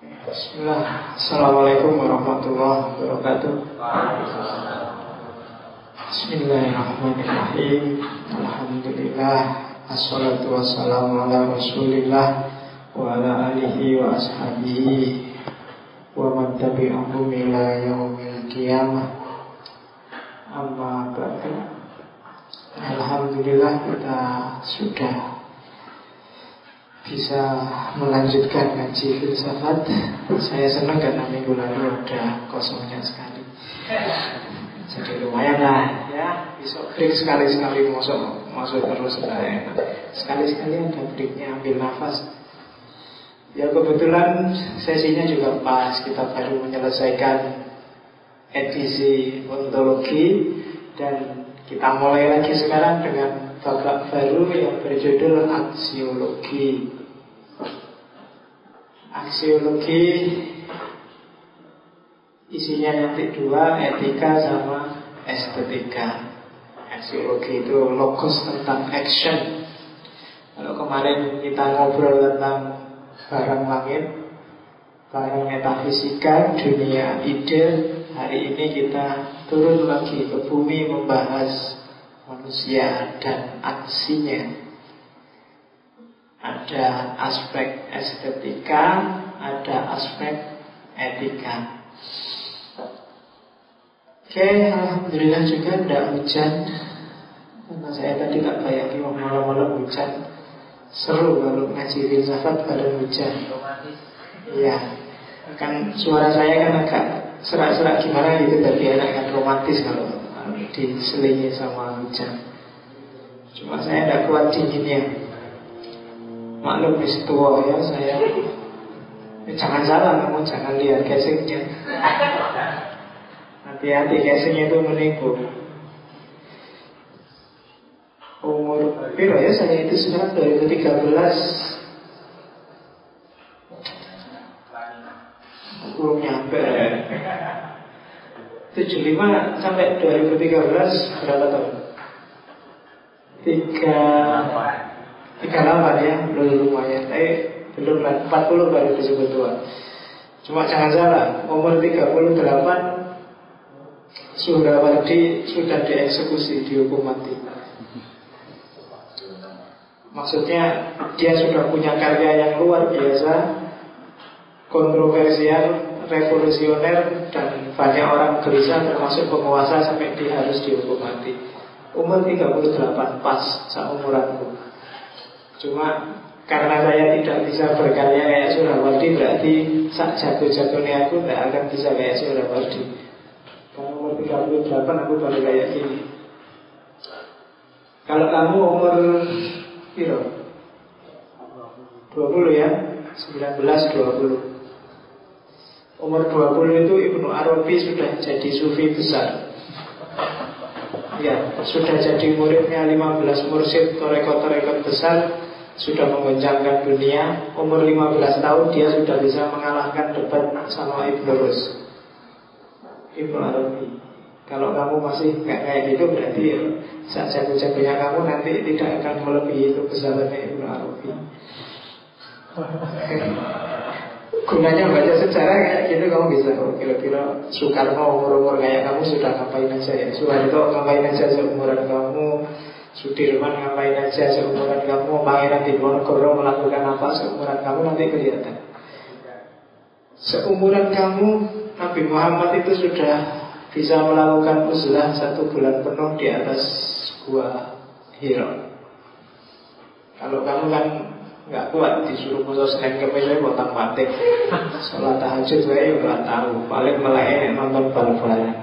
Bismillah. Assalamualaikum warahmatullahi wabarakatuh. Bismillahirrahmanirrahim. Alhamdulillah. Assalatu wassalamu ala rasulillah wa ala alihi wa ashabihi wa man tabi'ahum ila yaumil qiyamah. Amma ba'du. Alhamdulillah kita sudah bisa melanjutkan ngaji filsafat. Saya senang karena minggu lalu ada kosongnya sekali. Jadi lumayan lah ya. Besok break sekali-sekali masuk terus saya. Sekali-sekali ada breaknya, ambil nafas. Ya kebetulan sesinya juga pas. Kita baru menyelesaikan edisi ontologi dan kita mulai lagi sekarang dengan babak baru yang berjudul aksiologi. Aksiologi isinya nanti dua, etika sama estetika. Aksiologi itu logos tentang action. Kalau kemarin kita ngobrol tentang barang langit, barang metafisika, dunia ide, hari ini kita turun lagi ke bumi membahas manusia dan aksinya. Ada aspek estetika, ada aspek etika. Oke, alhamdulillah juga tidak hujan. Karena saya tadi tak bayangin malam-malam hujan. Seru kalau ngaji filsafat pada hujan. Iya, kan suara saya kan agak serak-serak gimana gitu, tapi enak kan, romantis kalau diselingi sama hujan. Cuma saya tidak kuat dinginnya. Maklum wis tua ya saya. Jangan salah, kamu jangan lihat casingnya. Hati-hati, casingnya itu menipu. Umur berapa ya saya itu sekarang 2013. Belum nyampe. 75 sampai 2013 berapa tahun? 38 ya, belum lumayan. Belum 40 baru disebut tua. Cuma jangan salah, umur 38 Suhrawardi sudah dieksekusi, dihukum mati. Maksudnya dia sudah punya karya yang luar biasa, kontroversial, revolusioner, dan banyak orang gelisah termasuk penguasa sampai dia harus dihukum mati. Umur 38 pas seumuranku. Cuma karena saya tidak bisa berkarya kayak Suhrawardi, berarti sak jago-jagonya aku tidak akan bisa kayak Suhrawardi. Kalau umur 38 aku baru kayak gini. Kalau kamu umur piro? 20 ya, 19-20. Umur 20 itu Ibnu Arabi sudah jadi sufi besar. Ya, sudah jadi muridnya 15 mursyid torekot-torekot besar, sudah menggoncangkan dunia. Umur 15 tahun dia sudah bisa mengalahkan debat sama Ibnu Rus, Ibnu Arabi. Kalau kamu masih nggak kayak gitu, berarti ya, saat jago-jagonya kamu nanti tidak akan melebihi kebesarannya Ibnu Arabi. Gunanya baca sejarah kayak gitu, kamu bisa kira-kira Soekarno umur-umur kayak kamu sudah ngapain aja ya. Soeharto ngapain aja seumuran kamu, Sudirman ngapain aja seumuran kamu, Pangeran Diponegoro melakukan apa seumuran kamu, nanti kelihatan. Seumuran kamu, Nabi Muhammad itu sudah bisa melakukan uzlah 1 bulan penuh di atas gua Hira. Kalau kamu kan nggak kuat, disuruh puasa Senin Kemis saya potong batik, sholat tahajud saya nggak tahu, paling melek nonton bal-balan.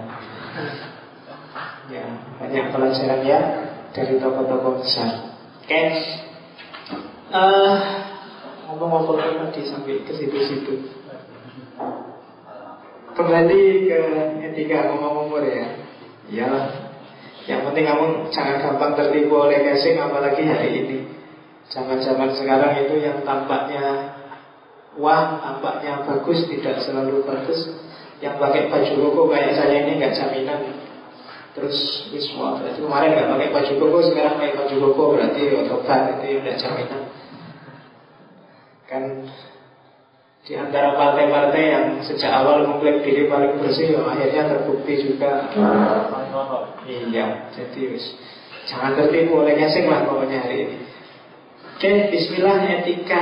Ya, banyak pelajaran ya dari tokoh-tokoh besar. Oke, ngomong-ngomong tadi sampai ke situ-situ. Kembali ke etika ngomong umur ya. Iyalah, yang penting kamu jangan gampang tertipu oleh casing, apalagi hari ini. Zaman-zaman sekarang itu yang tampaknya wah, tampaknya bagus, tidak selalu bagus. Yang pakai baju koko kayak saya ini nggak jaminan. Terus wah, berarti kemarin nggak pakai baju koko, sekarang pakai baju koko, berarti otobat, itu nggak jaminan. Kan Di antara partai-partai yang sejak awal mengklaim diri paling bersih, akhirnya terbukti juga. Iya, jadi jangan tertipu oleh ngasing lah pokoknya hari ini. Oke, bismillah, etika.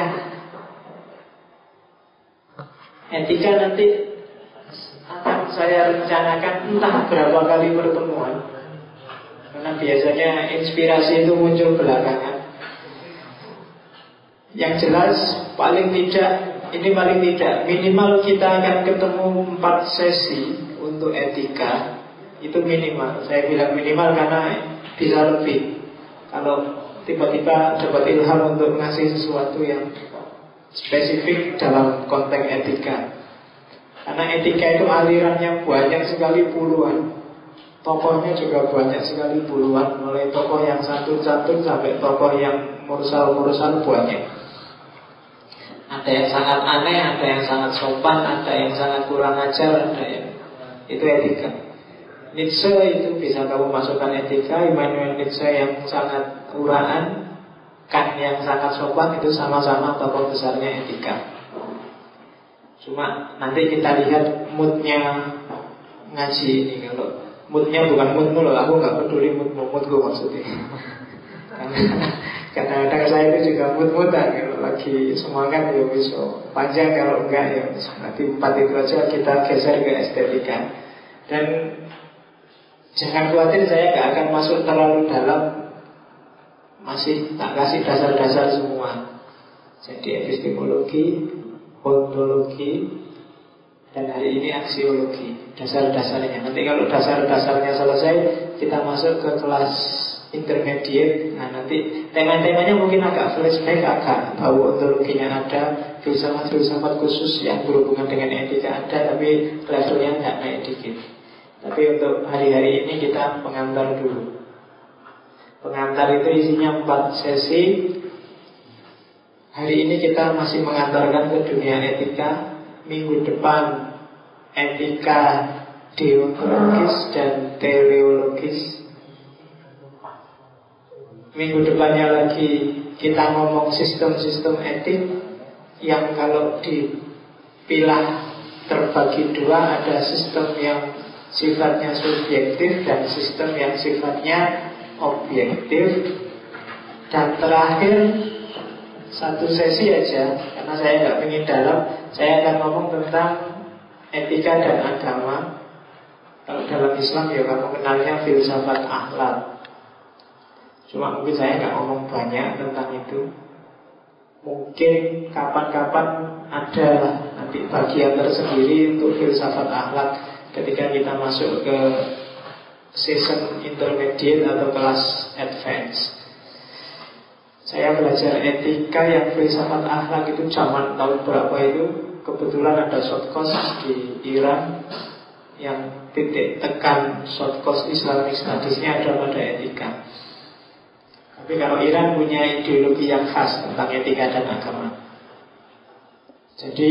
Etika nanti akan saya rencanakan entah berapa kali pertemuan, karena biasanya inspirasi itu muncul belakangan. Yang jelas paling tidak minimal kita akan ketemu 4 sesi untuk etika. Itu minimal. Saya bilang minimal karena bisa lebih. Kalau tiba-tiba dapat ilham untuk ngasih sesuatu yang spesifik dalam konteks etika. Karena etika itu alirannya banyak sekali puluhan. Tokohnya juga banyak sekali puluhan. Mulai tokoh yang santun-santun sampai tokoh yang mursal-mursal banyak. Ada yang sangat aneh, ada yang sangat sopan, ada yang sangat kurang ajar, ada yang itu etika. Nietzsche itu bisa kamu masukkan etika. Immanuel Nietzsche yang sangat uraan, Kant yang sangat sopan, itu sama-sama tokoh besarnya etika. Cuma nanti kita lihat moodnya ngaji ini. Kalau moodnya bukan moodmu loh, aku gak peduli moodmu, moodku maksudnya. Kadang-kadang saya itu juga mood-moodan. Kalau lagi semangat ya bisa panjang, kalau enggak ya nanti 4 itu aja kita geser ke estetika. Dan jangan khawatir, saya gak akan masuk terlalu dalam. Masih tak kasih dasar-dasar semua. Jadi epistemologi, ontologi, dan hari ini aksiologi, dasar-dasarnya. Nanti kalau dasar-dasarnya selesai, kita masuk ke kelas intermediate. Nah nanti tema-temanya mungkin agak flashback, agak bau ontologinya ada, filsafat-filsafat khusus yang berhubungan dengan etika ada, tapi levelnya nggak naik dikit. Tapi untuk hari-hari ini kita pengantar dulu. Pengantar itu isinya 4 sesi. Hari ini kita masih mengantarkan ke dunia etika. Minggu depan etika deontologis dan teleologis. Minggu depannya lagi kita ngomong sistem-sistem etik yang kalau dipilah terbagi 2, ada sistem yang sifatnya subjektif dan sistem yang sifatnya objektif. Dan terakhir 1 sesi aja, karena saya nggak ingin dalam, saya akan ngomong tentang etika dan agama. Kalau dalam Islam ya kamu kenalnya filsafat akhlak. Cuma mungkin saya nggak ngomong banyak tentang itu. Mungkin kapan-kapan ada nanti bagian tersendiri untuk filsafat akhlak ketika kita masuk ke season intermediate atau kelas advance. Saya belajar etika yang filsafat akhlak itu zaman tahun berapa itu. Kebetulan ada short course di Iran yang titik tekan short course Islamic Studies-nya ada pada etika. Tapi kalau Iran punya ideologi yang khas tentang etika dan agama. Jadi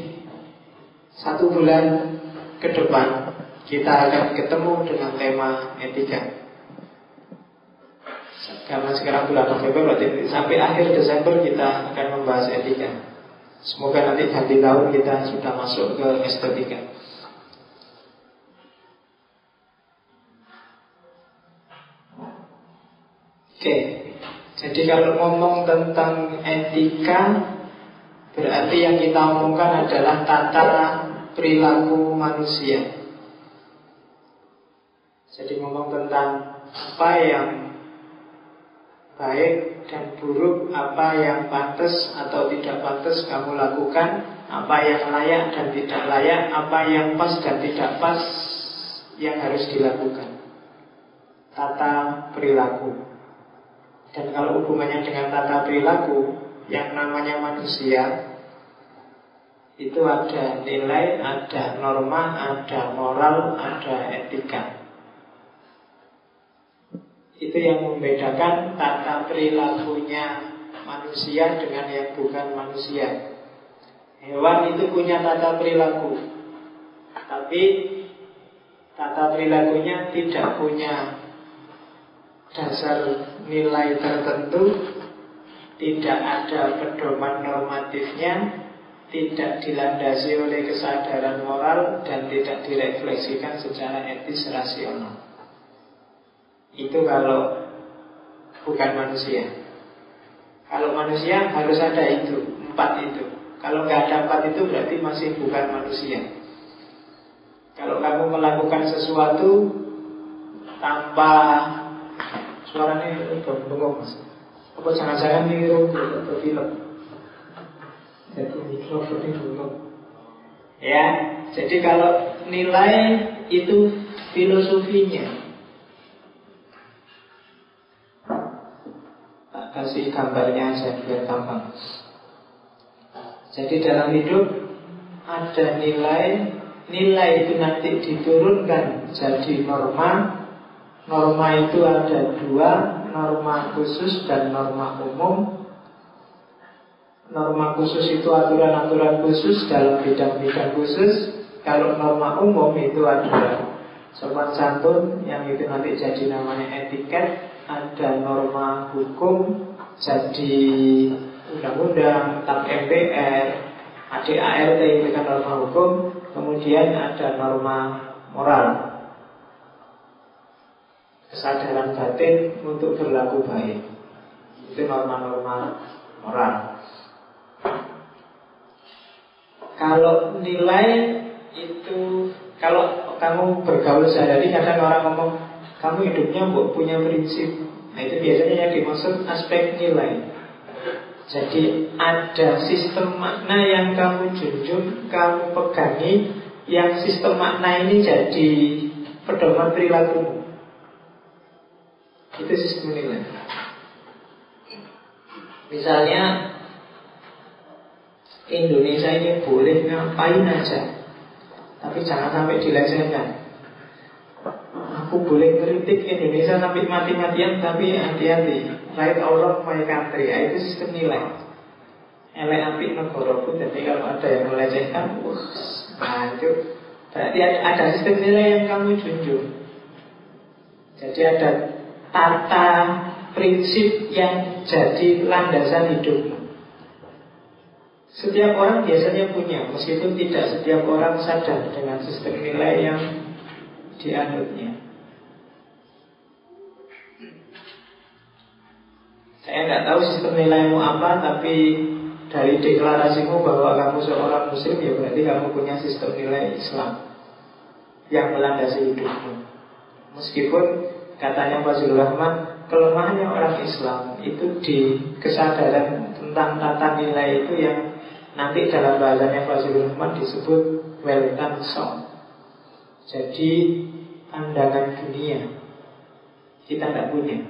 1 bulan ke depan kita akan ketemu dengan tema etika. Karena sekarang bulan November, berarti sampai akhir Desember kita akan membahas etika. Semoga nanti ganti tahun kita sudah masuk ke estetika. Oke, jadi kalau ngomong tentang etika, berarti yang kita omongkan adalah tata perilaku manusia. Jadi ngomong tentang apa yang baik dan buruk, apa yang pantas atau tidak pantas kamu lakukan, apa yang layak dan tidak layak, apa yang pas dan tidak pas yang harus dilakukan. Tata perilaku. Dan kalau hubungannya dengan tata perilaku, yang namanya manusia itu ada nilai, ada norma, ada moral, ada etika. Itu yang membedakan tata perilakunya manusia dengan yang bukan manusia. Hewan itu punya tata perilaku, tapi tata perilakunya tidak punya dasar nilai tertentu, tidak ada pedoman normatifnya, tidak dilandasi oleh kesadaran moral dan tidak direfleksikan secara etis rasional. Itu kalau bukan manusia. Kalau manusia harus ada itu, 4 itu. Kalau nggak ada 4 itu berarti masih bukan manusia. Kalau kamu melakukan sesuatu tanpa suaranya bengong mas, apa jangan-jangan niru atau film? Jadi mikrofon ini bengong. Ya, jadi kalau nilai itu filosofinya. Tak kasih gambarnya aja biar gampang. Jadi dalam hidup ada nilai. Nilai itu nanti diturunkan jadi norma. Norma itu ada 2, norma khusus dan norma umum. Norma khusus itu aturan-aturan khusus dalam bidang-bidang khusus. Kalau norma umum itu ada sopan santun, yang itu nanti jadi namanya etiket. Ada norma hukum, jadi undang-undang, tentang MPR, ADART itu kan norma hukum. Kemudian ada norma moral, kesadaran batin untuk berlaku baik. Itu norma-norma moral. Kalau nilai itu, kalau kamu bergaul sehari-hari, kadang orang ngomong kamu hidupnya punya prinsip. Nah itu biasanya yang dimaksud aspek nilai. Jadi ada sistem makna yang kamu junjung, kamu pegangi, yang sistem makna ini jadi pedoman perilakumu. Itu sistem nilai. Misalnya Indonesia ini boleh ngapain aja, tapi jangan sampai dilecehkan. Aku boleh kritik Indonesia sampai mati-matian, tapi hati-hati. Right or wrong my country. Itu sistem nilai. Elek apik negara pun. Jadi kalau ada yang melecehkan, nah itu berarti ada sistem nilai yang kamu junjung. Jadi ada tata prinsip yang jadi landasan hidupmu. Setiap orang biasanya punya, meskipun tidak setiap orang sadar dengan sistem nilai yang dianutnya. Saya nggak tahu sistem nilaimu apa, tapi dari deklarasimu bahwa kamu seorang muslim, ya berarti kamu punya sistem nilai Islam yang melandasi hidupmu. Meskipun katanya Fazlur Rahman, kelemahannya orang Islam itu di kesadaran tentang tata nilai itu yang nanti dalam bahasanya Fazlur Rahman disebut Wellington Song. Jadi pandangan dunia kita tidak punya.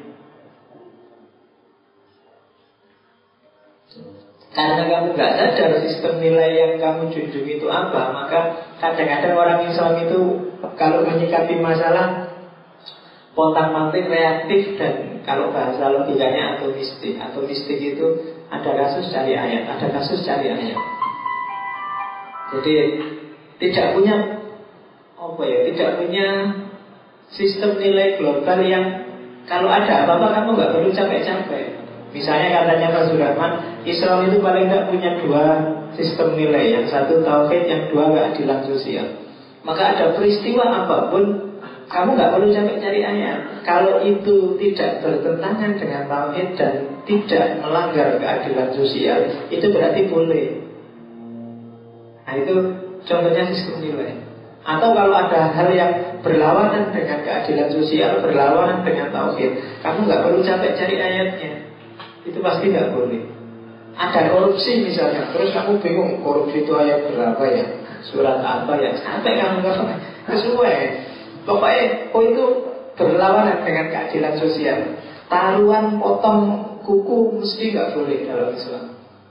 Karena kamu nggak sadar sistem nilai yang kamu junjung itu apa, maka kadang-kadang orang Islam itu kalau menyikapi masalah pontang-panting, reaktif, dan kalau bahasa logikanya atomistik. Atomistik itu ada kasus cari ayat, ada kasus cari ayat. Jadi tidak punya tidak punya sistem nilai global yang kalau ada apa-apa kamu nggak perlu capek-capek. Misalnya katanya Fazlur Rahman, Islam itu paling tidak punya 2 sistem nilai. Yang satu tauhid, yang 2 keadilan sosial. Maka ada peristiwa apapun, kamu nggak perlu capek cari ayat. Kalau itu tidak bertentangan dengan tauhid dan tidak melanggar keadilan sosial, itu berarti boleh. Nah itu contohnya sistem nilai. Atau kalau ada hal yang berlawanan dengan keadilan sosial, berlawanan dengan tauhid, kamu nggak perlu capek cari ayatnya. Itu pasti nggak boleh. Ada korupsi misalnya, terus kamu bingung korupsi itu ayat berapa ya, surat apa ya, sampai kamu nggak sesuai. Pokoknya itu berlawanan dengan keadilan sosial. Taruhan potong kuku mesti nggak boleh dalam Islam.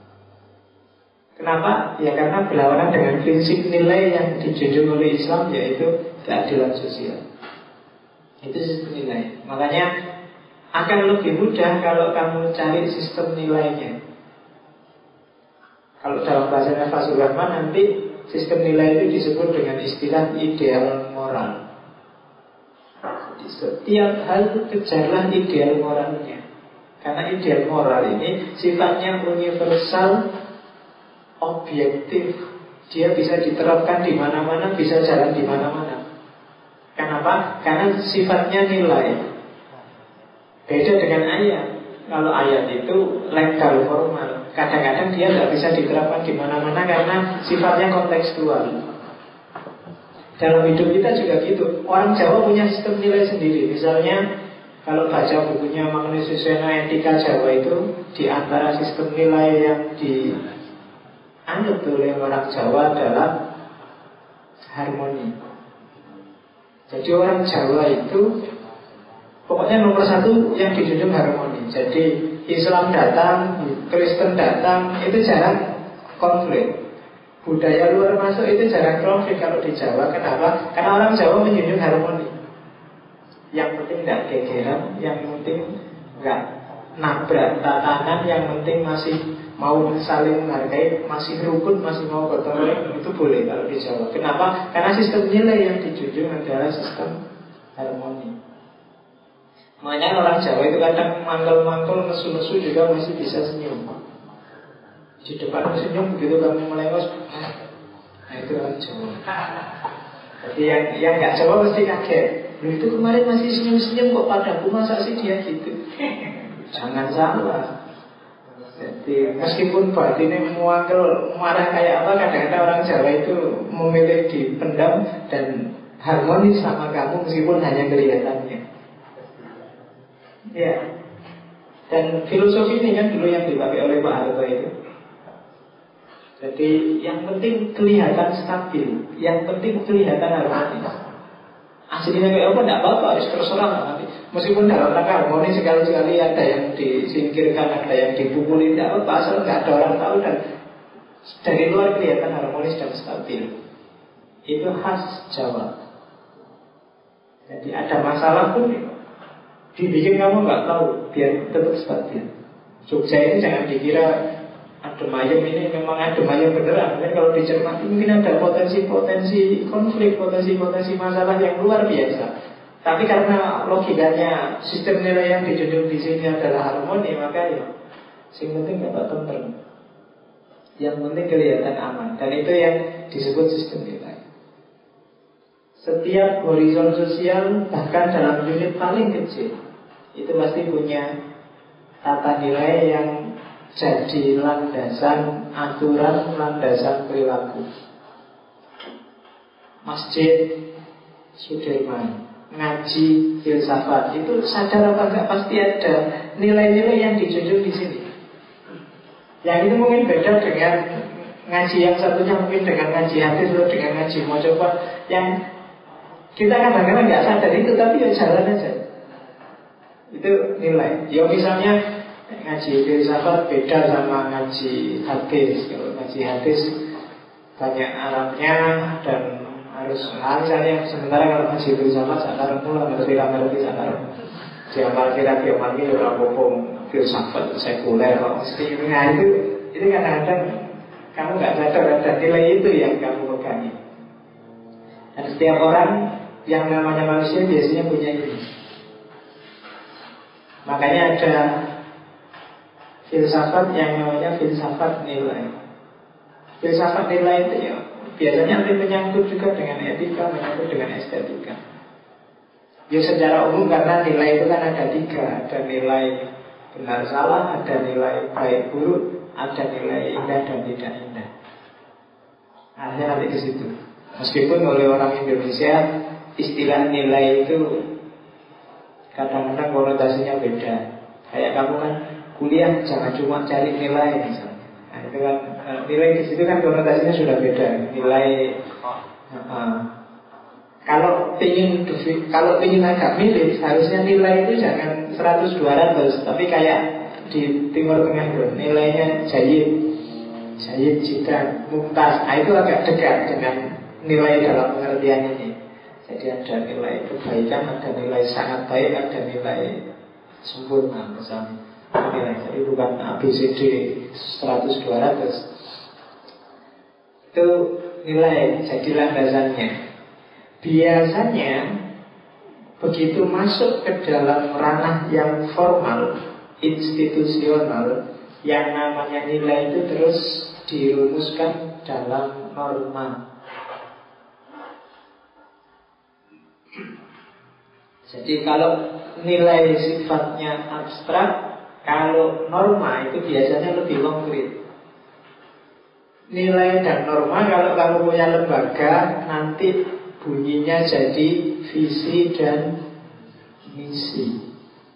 Kenapa? Ya karena berlawanan dengan prinsip nilai yang dijunjung oleh Islam, yaitu keadilan sosial. Itu sistem nilai. Makanya akan lebih mudah kalau kamu cari sistem nilainya. Kalau dalam bahasa Fazlur Rahman nanti sistem nilai itu disebut dengan istilah ideal moral. Jadi setiap hal kejarlah ideal moralnya. Karena ideal moral ini sifatnya universal objektif, dia bisa diterapkan di mana-mana, bisa jalan di mana-mana. Kenapa? Karena sifatnya nilai. Beda dengan ayat. Kalau ayat itu legal, formal. Kadang-kadang dia nggak bisa diterapkan di mana-mana karena sifatnya kontekstual. Dalam hidup kita juga gitu. Orang Jawa punya sistem nilai sendiri. Misalnya kalau baca bukunya Magnus Suseno Etika Jawa itu, di antara sistem nilai yang dianut oleh orang Jawa adalah harmoni. Jadi orang Jawa itu pokoknya nomor satu yang dijunjung harmoni. Jadi Islam datang, Kristen datang, itu jarang konflik. Budaya luar masuk itu jarang konflik kalau di Jawa. Kenapa? Karena orang Jawa menjunjung harmoni. Yang penting tidak gegeran, yang penting nggak nabrak tatanan, yang penting masih mau saling menghargai, masih rukun, masih mau gotong royong, itu boleh kalau di Jawa. Kenapa? Karena sistem nilai yang dijunjung adalah sistem harmoni. Makanya orang Jawa itu kadang mangkel-mangkel, nesu-nesu juga masih bisa senyum. Di depan senyum, begitu kamu melengos, nah itu orang Jawa. Jadi yang nggak Jawa mesti kaget. Loh, itu kemarin masih senyum-senyum kok padaku, masa sih dia gitu? Jangan salah. Jadi meskipun batinnya muangkel, marah kayak apa, kadang-kadang orang Jawa itu memilih dipendam dan harmonis sama kamu meskipun hanya kelihatannya. Ya. Dan filosofi ini kan dulu yang dipakai oleh Pak Harto itu. Jadi yang penting kelihatan stabil, yang penting kelihatan harmonis. Aslinya kayak apa, tidak apa-apa, terserah nanti. Meskipun dalam rangka harmoni sekali-sekali ada yang disingkirkan, ada yang dipukuli, tidak apa-apa, asal nggak ada orang tahu dan dari luar kelihatan harmonis dan stabil. Itu khas Jawa. Jadi ada masalah pun dibikin kamu nggak tahu, biar tetap stabil. Jogja ini jangan dikira adem ayem, ini memang adem ayem beneran. Dan kalau dicermati mungkin ada potensi-potensi konflik, potensi-potensi masalah yang luar biasa. Tapi karena logikanya sistem nilai yang dijunjung di sini adalah harmoni, maka ya yang penting dapat tentrem, yang penting kelihatan aman. Dan itu yang disebut sistem nilai. Setiap horizon sosial, bahkan dalam unit paling kecil, itu pasti punya tata nilai yang jadi landasan aturan, landasan perilaku. Masjid Sudirman, ngaji filsafat, itu sadar apa enggak pasti ada nilai-nilai yang dijunjung di sini. Yang itu mungkin beda dengan ngaji yang satunya, mungkin dengan ngaji hadis atau dengan ngaji mau coba. Yang kita kadang-kadang nggak sadar itu, tapi ya jalan aja. Itu nilai. Ya misalnya ngaji filsafat beda sama ngaji hadis. Kalau ngaji hadis banyak Arabnya dan harus misalnya, sementara kalau ngaji filsafat sakar pula ngerti sakar. Diamal kira orang hukum filsafat sekuler kok mesti. Nah itu kadang-kadang kamu nggak sadar ada nilai itu yang kamu pegangi. Dan setiap orang yang namanya manusia biasanya punya ini. Makanya ada filsafat yang namanya filsafat nilai. Filsafat nilai itu ya biasanya nanti menyangkut juga dengan etika, menyangkut dengan estetika. Ya secara umum karena nilai itu kan ada tiga. Ada nilai benar salah, ada nilai baik buruk, ada nilai indah dan tidak indah. Akhirnya nanti ke situ. Meskipun oleh orang Indonesia istilah nilai itu kadang-kadang konotasinya beda. Kayak kamu kan kuliah jangan cuma cari nilai misalnya. Nah, itu kan nilai di situ kan konotasinya sudah beda. Nilai kalau ingin agak mirip, harusnya nilai itu jangan 100-200, tapi kayak di Timur Tengah itu nilainya Jayyid, Jidan, Mumtaz. Nah, itu agak dekat dengan nilai dalam pengertian ini. Jadi ada nilai kebaikan, ada nilai sangat baik, ada nilai sempurna misalnya. Nilai, jadi bukan ABCD 100-200. Itu nilai, jadi landasannya. Biasanya begitu masuk ke dalam ranah yang formal, institusional, Yang namanya nilai itu terus dirumuskan dalam norma. Jadi kalau nilai sifatnya abstrak, kalau norma itu biasanya lebih konkret. Nilai dan norma kalau kamu punya lembaga, nanti bunyinya jadi visi dan misi.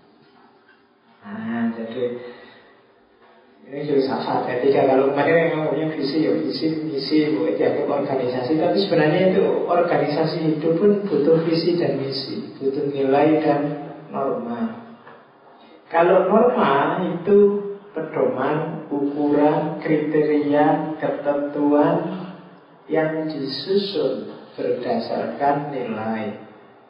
Nah, jadi ini filsafat etika. Kalau kemarin yang ngomongnya visi, ya visi, misi, bukan dianggap organisasi. Tapi sebenarnya itu organisasi hidup pun butuh visi dan misi, butuh nilai dan norma. Kalau norma itu pedoman, ukuran, kriteria, ketentuan yang disusun berdasarkan nilai.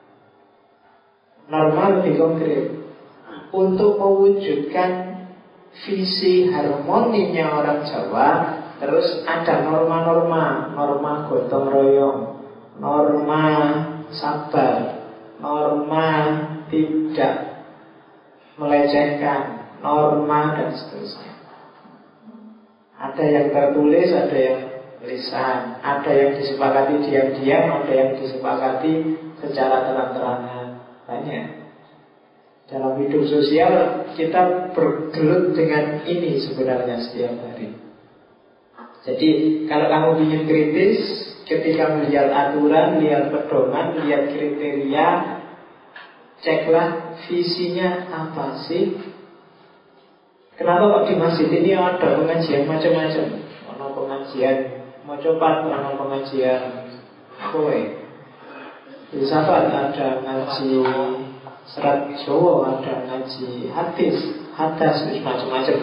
Norma lebih konkret. Untuk mewujudkan visi harmoninya orang Jawa, terus ada norma-norma, norma gotong royong, norma sabar, norma tidak melecehkan, norma dan seterusnya. Ada yang tertulis, ada yang lisan, ada yang disepakati diam-diam, ada yang disepakati secara terang-terangan. Banyak. Dalam hidup sosial kita bergelut dengan ini sebenarnya setiap hari. Jadi kalau kamu ingin kritis, ketika melihat aturan, lihat pedoman, lihat kriteria, ceklah visinya apa sih. Kenapa kok di masjid ini ada pengajian macam-macam? Ada pengajian mau coba, ada pengajian kowe. Filsafat ada ngaji serat Jawa, ada ngaji hadis, hadas, macam-macam.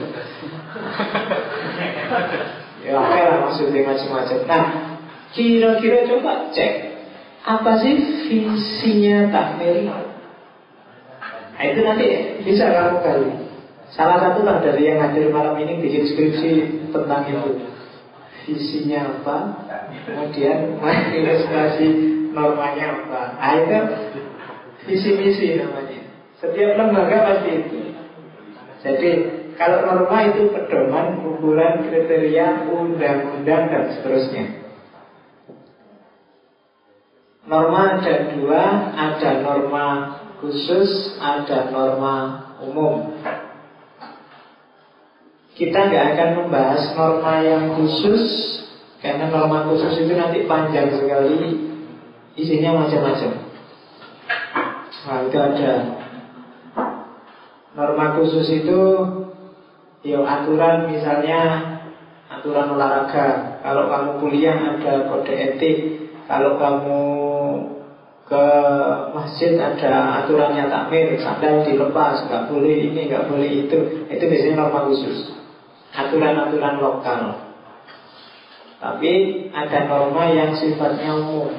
Ya oke lah maksudnya macam-macam. Nah, kira-kira coba cek apa sih visinya takmir. Nah, itu nanti bisa kamu gali. Salah satu lah dari yang hadir malam ini bikin skripsi tentang itu. Visinya apa, kemudian ilustrasi normanya apa. Nah, itu visi misi namanya. Setiap lembaga pasti itu. Jadi kalau norma itu pedoman, ukuran, kriteria, undang-undang dan seterusnya. Norma ada dua, ada norma khusus, ada norma umum. Kita nggak akan membahas norma yang khusus karena norma khusus itu nanti panjang sekali, isinya macam-macam. Nah, itu ada norma khusus itu ya aturan, misalnya aturan olahraga. Kalau kamu kuliah ada kode etik. Kalau kamu ke masjid ada aturannya takmir, sandal dilepas, nggak boleh ini, nggak boleh itu. Itu biasanya norma khusus, aturan-aturan lokal. Tapi ada norma yang sifatnya umum.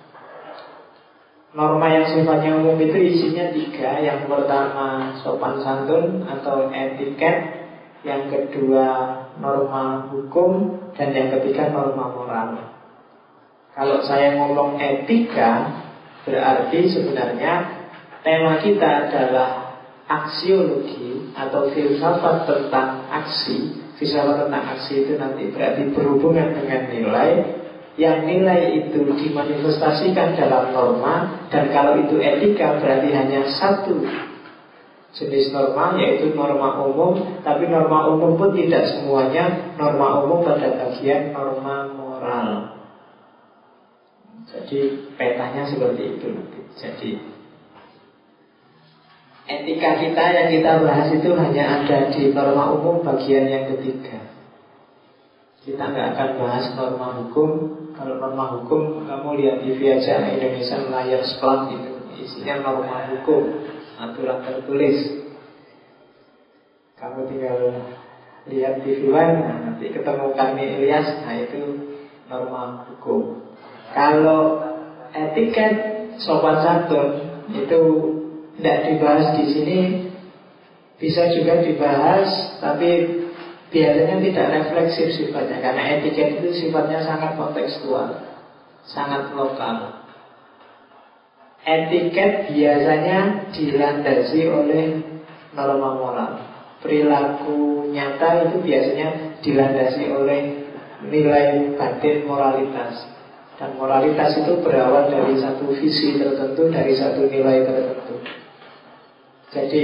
Norma yang sifatnya umum itu isinya tiga. Yang pertama sopan santun atau etiket, yang kedua norma hukum, dan yang ketiga norma moral. Kalau saya ngomong etika, berarti sebenarnya tema kita adalah aksiologi atau filsafat tentang aksi. Filsafat tentang aksi itu nanti berarti berhubungan dengan nilai. Yang nilai itu dimanifestasikan dalam norma. Dan kalau itu etika berarti hanya satu jenis norma, yaitu norma umum. Tapi norma umum pun tidak semuanya norma umum pada bagian norma moral. Jadi petanya seperti itu. Jadi etika kita yang kita bahas itu hanya ada di norma umum bagian yang ketiga. Kita nggak akan bahas norma hukum. Kalau norma hukum, kamu lihat TV aja, Indonesian Liars Club itu isinya norma hukum, aturan tertulis. Kamu tinggal lihat TV One, nah, nanti ketemu kami Ilyas, nah itu norma hukum. Kalau etiket, sopan santun itu tidak dibahas di sini, bisa juga dibahas, tapi biasanya tidak refleksif sifatnya. Karena etiket itu sifatnya sangat kontekstual, sangat lokal. Etiket biasanya dilandasi oleh norma moral. perilaku nyata itu biasanya dilandasi oleh nilai batin moralitas. Dan moralitas itu berawal dari satu visi tertentu, dari satu nilai tertentu. Jadi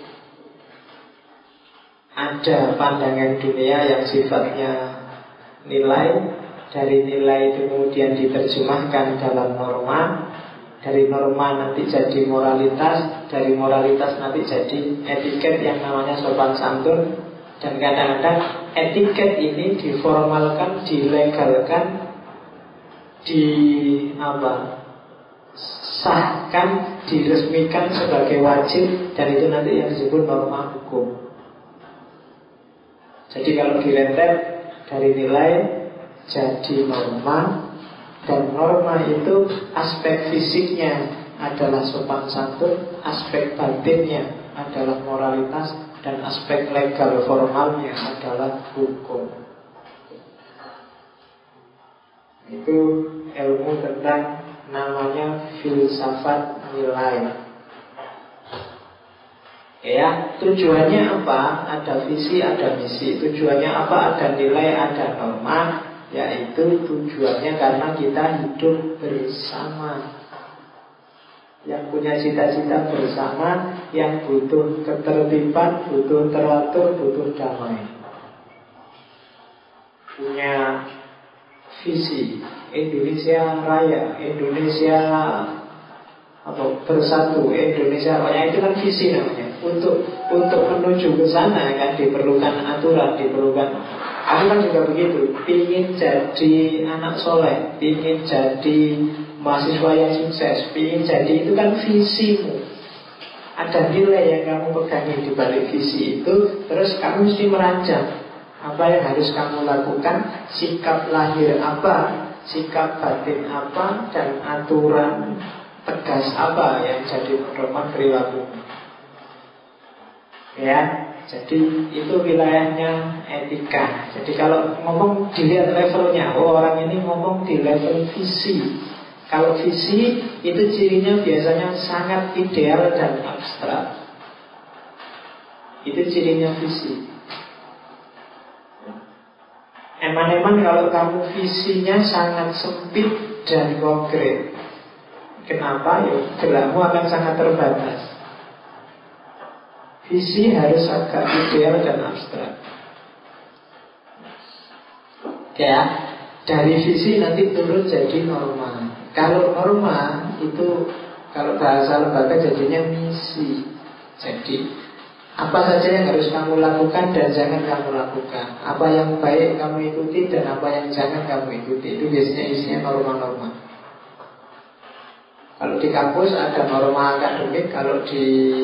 ada pandangan dunia yang sifatnya nilai. Dari nilai itu kemudian diterjemahkan dalam norma. Dari norma nanti jadi moralitas. Dari moralitas nanti jadi etiket yang namanya sopan santun. Dan kadang-kadang etiket ini diformalkan, dilegalkan, sahkan, diresmikan sebagai wajib. Dan itu nanti yang disebut norma hukum. Jadi kalau direntep dari nilai jadi norma. Dan norma itu aspek fisiknya adalah sopan santun, aspek batinnya adalah moralitas, dan aspek legal formalnya adalah hukum. Itu ilmu tentang namanya filsafat nilai. Ya, tujuannya apa? Ada visi, ada misi. Tujuannya apa? Ada nilai, ada norma. Yaitu tujuannya karena kita hidup bersama, yang punya cita-cita bersama, yang butuh ketertiban, butuh teratur, butuh damai. Punya visi Indonesia Raya, Indonesia bersatu, Indonesia Raya, itu kan visi namanya. Untuk menuju ke sana kan diperlukan aturan, diperlukan. Aku kan juga begitu, ingin jadi anak soleh, ingin jadi mahasiswa yang sukses, ingin jadi, itu kan visimu. Ada nilai yang kamu pegangi di balik visi itu. Terus kamu mesti merancang apa yang harus kamu lakukan, sikap lahir apa, sikap batin apa, dan aturan tegas apa yang jadi pedoman perilaku. Ya, jadi itu wilayahnya etika. Jadi kalau ngomong dilihat levelnya, orang ini ngomong di level visi. Kalau visi itu cirinya biasanya sangat ideal dan abstrak. Itu cirinya visi. Eman-eman kalau kamu visinya sangat sempit dan konkret. Kenapa? Ya, gerakmu akan sangat terbatas. Visi harus agak ideal dan abstrak. Ya, dari visi nanti turun jadi norma. Kalau norma itu, kalau bahasa lembaga jadinya misi. Jadi apa saja yang harus kamu lakukan dan jangan kamu lakukan, apa yang baik kamu ikuti dan apa yang jangan kamu ikuti. Itu biasanya isinya norma-norma. Kalau di kampus ada norma akademik, kalau di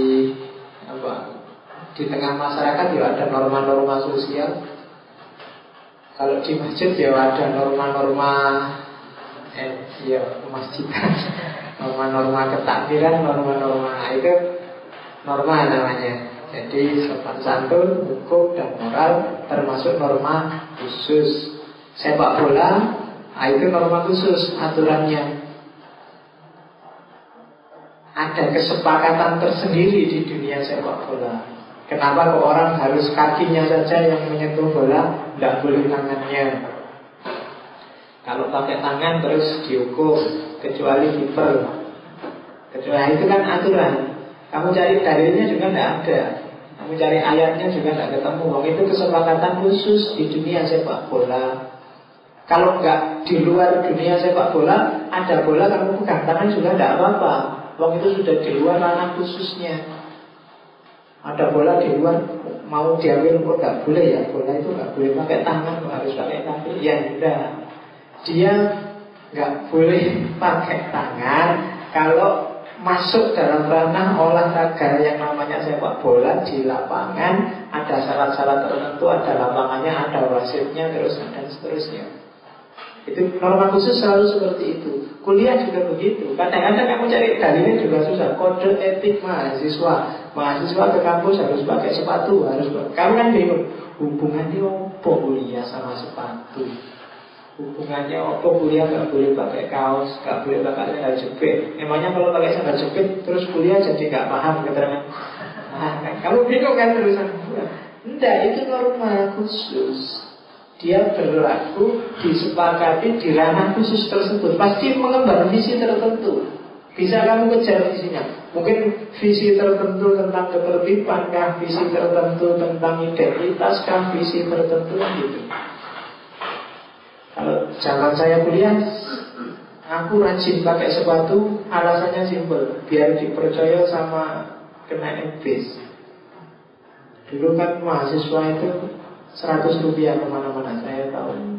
tengah masyarakat ya ada norma-norma sosial. Kalau di masjid ya ada norma-norma masjidan, norma-norma ketakbiran, norma-norma itu norma namanya. Jadi sopan santun, hukum dan moral termasuk norma khusus. Sepak bola itu norma khusus aturannya. Ada kesepakatan tersendiri di dunia sepak bola. Kenapa kok orang harus kakinya saja yang menyentuh bola, tidak boleh tangannya? Kalau pakai tangan terus dihukum, kecuali kiper. Kecuali itu kan aturan. Kamu cari dalilnya juga tidak ada. Kamu cari ayatnya juga tidak ketemu. Itu kesepakatan khusus di dunia sepak bola. Kalau enggak di luar dunia sepak bola, ada bola kamu pegang tangan juga tidak apa-apa. Wong itu sudah di luar ranah khususnya. Ada bola di luar, mau diambil kok nggak boleh ya. Bola itu nggak boleh pakai tangan, harus pakai kaki. Ya tidak. Dia nggak boleh pakai tangan kalau masuk dalam ranah olahraga yang namanya sepak bola di lapangan. Ada syarat-syarat tertentu, ada lapangannya, ada wasitnya, terus dan seterusnya. Itu norma khusus selalu seperti itu. Kuliah juga begitu. Kadang-kadang kamu cari dalilnya juga susah. Kode etik mahasiswa. Mahasiswa ke kampus harus pakai sepatu, harus pakai. Kamu kan bingung. Hubungannya apa kuliah sama sepatu? Hubungannya apa kuliah gak boleh pakai kaos, gak boleh pakai sandal jepit? Emangnya kalau pakai sandal jepit terus kuliah jadi gak paham keterangan? Kamu bingung kan terusan. Enggak, itu norma khusus. Dia berlaku, disepakati di ranah khusus tersebut. Pasti mengemban visi tertentu. Bisa kamu kejar visinya. Mungkin visi tertentu tentang ketertiban kah, visi tertentu tentang identitas kah, visi tertentu gitu. Kalau zaman saya kuliah, aku rajin pakai sepatu, alasannya simpel, biar dipercaya sama kena MBS. Dulu kan mahasiswa itu 100 rupiah kemana-mana, saya tahu.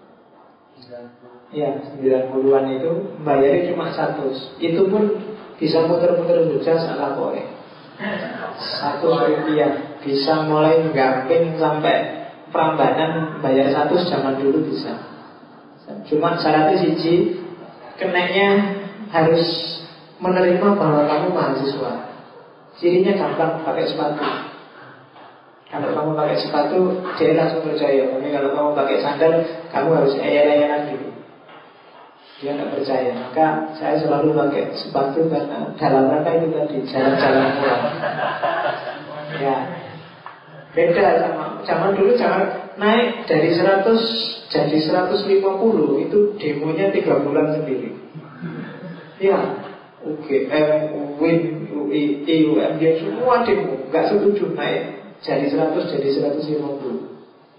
Ya, 90-an itu bayarnya cuma 100. Itu pun bisa muter-muter Jogja salah boleh. 100 rupiah bisa mulai gamping sampai Prambanan bayar 100 zaman dulu bisa. Cuma syaratnya siji, kenanya harus menerima bahwa kamu mahasiswa. Cirinya gampang, pakai sepatu. Kalau kamu pakai sepatu, dia langsung percaya. Tapi kalau kamu pakai sandal, kamu harus eyel-eyelan dulu. Dia tidak percaya. Maka saya selalu pakai sepatu karena dalam rangka itu tadi, jalan-jalan pulang. Ya, beda sama zaman dulu. Jangan naik dari 100 jadi 150, itu demonya 3 bulan sendiri. Ya, UGM, UIN, UI, UMG, semua demo. Gak setuju naik jadi 100 jadi 150.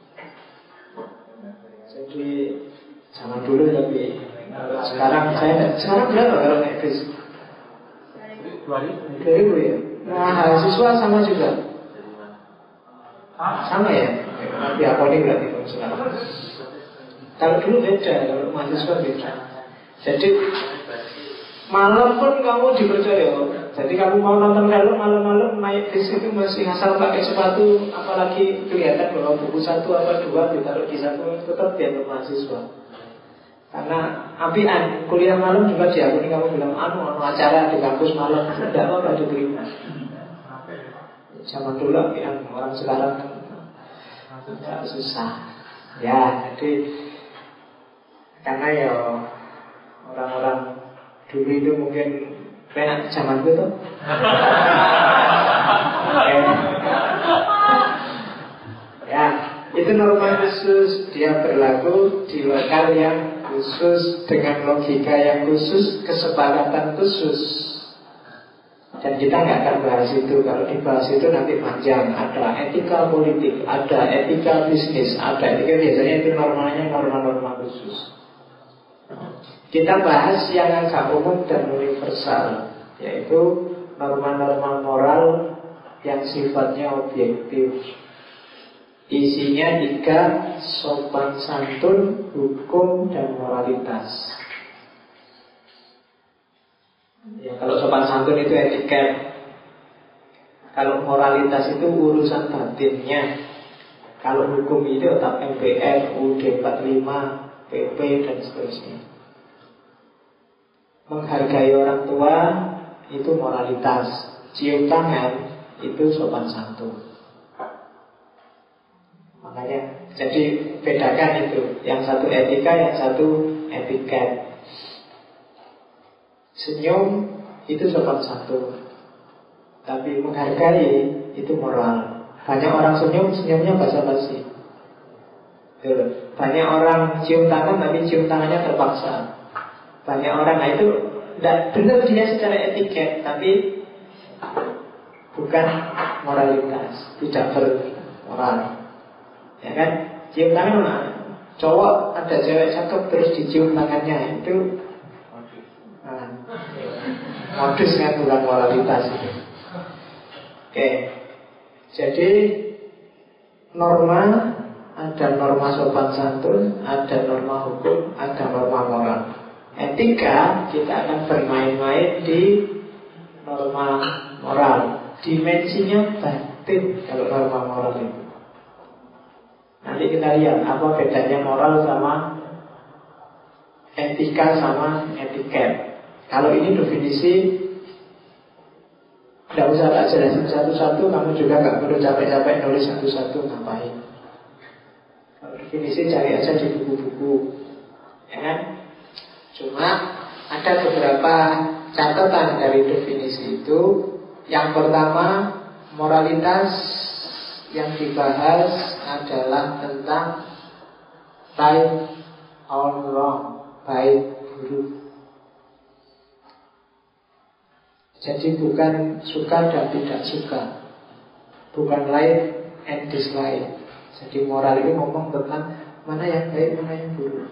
Jadi zaman dulu lebih. Sekarang berapa kalau naik bis? 2000 ya. Mahasiswa sama juga. Sama ya. Nanti apa ini berarti kalau sekarang. Kalau dulu beda, kalau mahasiswa beda. Jadi malam pun kamu dipercaya. Jadi kamu mau nonton film malam-malam naik bis itu masih asal pakai sepatu, apalagi kelihatan bahwa buku 1 atau 2 ditaruh di satu, tetap dianggap mahasiswa. Karena apian, kuliah malam juga diakuni. Kamu bilang anu acara di kampus malam, tidak apa-apa diterima. Zaman dulu apian, orang sekarang agak susah. Ya, jadi karena ya orang-orang dulu itu mungkin penak zaman itu tuh. Ya, itu norma khusus. Dia berlaku di lokal yang khusus, dengan logika yang khusus, kesepakatan khusus. Dan kita nggak akan bahas itu. Kalau dibahas itu nanti panjang. Ada etika politik, ada etika bisnis, ada etika, biasanya itu normanya norma-norma khusus. Kita bahas yang agak umum dan universal, yaitu norma-norma moral yang sifatnya objektif. Isinya 3: sopan santun, hukum, dan moralitas. Ya, kalau sopan santun itu etiket. Kalau moralitas itu urusan batinnya. Kalau hukum itu tetap MPR, UUD 45, PP, dan seterusnya. Menghargai orang tua itu moralitas. Cium tangan itu sopan santun. Makanya, jadi bedakan itu. Yang satu etika, yang satu etiket. Senyum itu sopan santun, tapi menghargai itu moral. Banyak orang senyum, senyumnya basa-basi. Banyak orang cium tangan, tapi cium tangannya terpaksa. Banyak orang, nah itu tidak benar dia secara etiket, tapi bukan moralitas, tidak bermoral. Ya kan? Cium tangan, cowok ada cewek cakep terus dicium tangannya, itu modus kan, bukan moralitas itu. Oke. Jadi norma, ada norma sopan santun, ada norma hukum, ada norma moral. Etika kita akan bermain-main di norma moral. Dimensinya batin kalau norma moral itu. Nanti kita lihat apa bedanya moral sama etika sama etiket. Kalau ini definisi, tidak usah tak jelasin satu-satu. Kamu juga gak perlu capek-capek nulis satu-satu, ngapain. Kalau definisi cari aja di buku-buku, ya kan? Cuma ada beberapa catatan dari definisi itu. Yang pertama, moralitas yang dibahas adalah tentang right or wrong, baik buruk. Jadi bukan suka dan tidak suka, bukan like and dislike. Jadi moral ini ngomong tentang mana yang baik, mana yang buruk.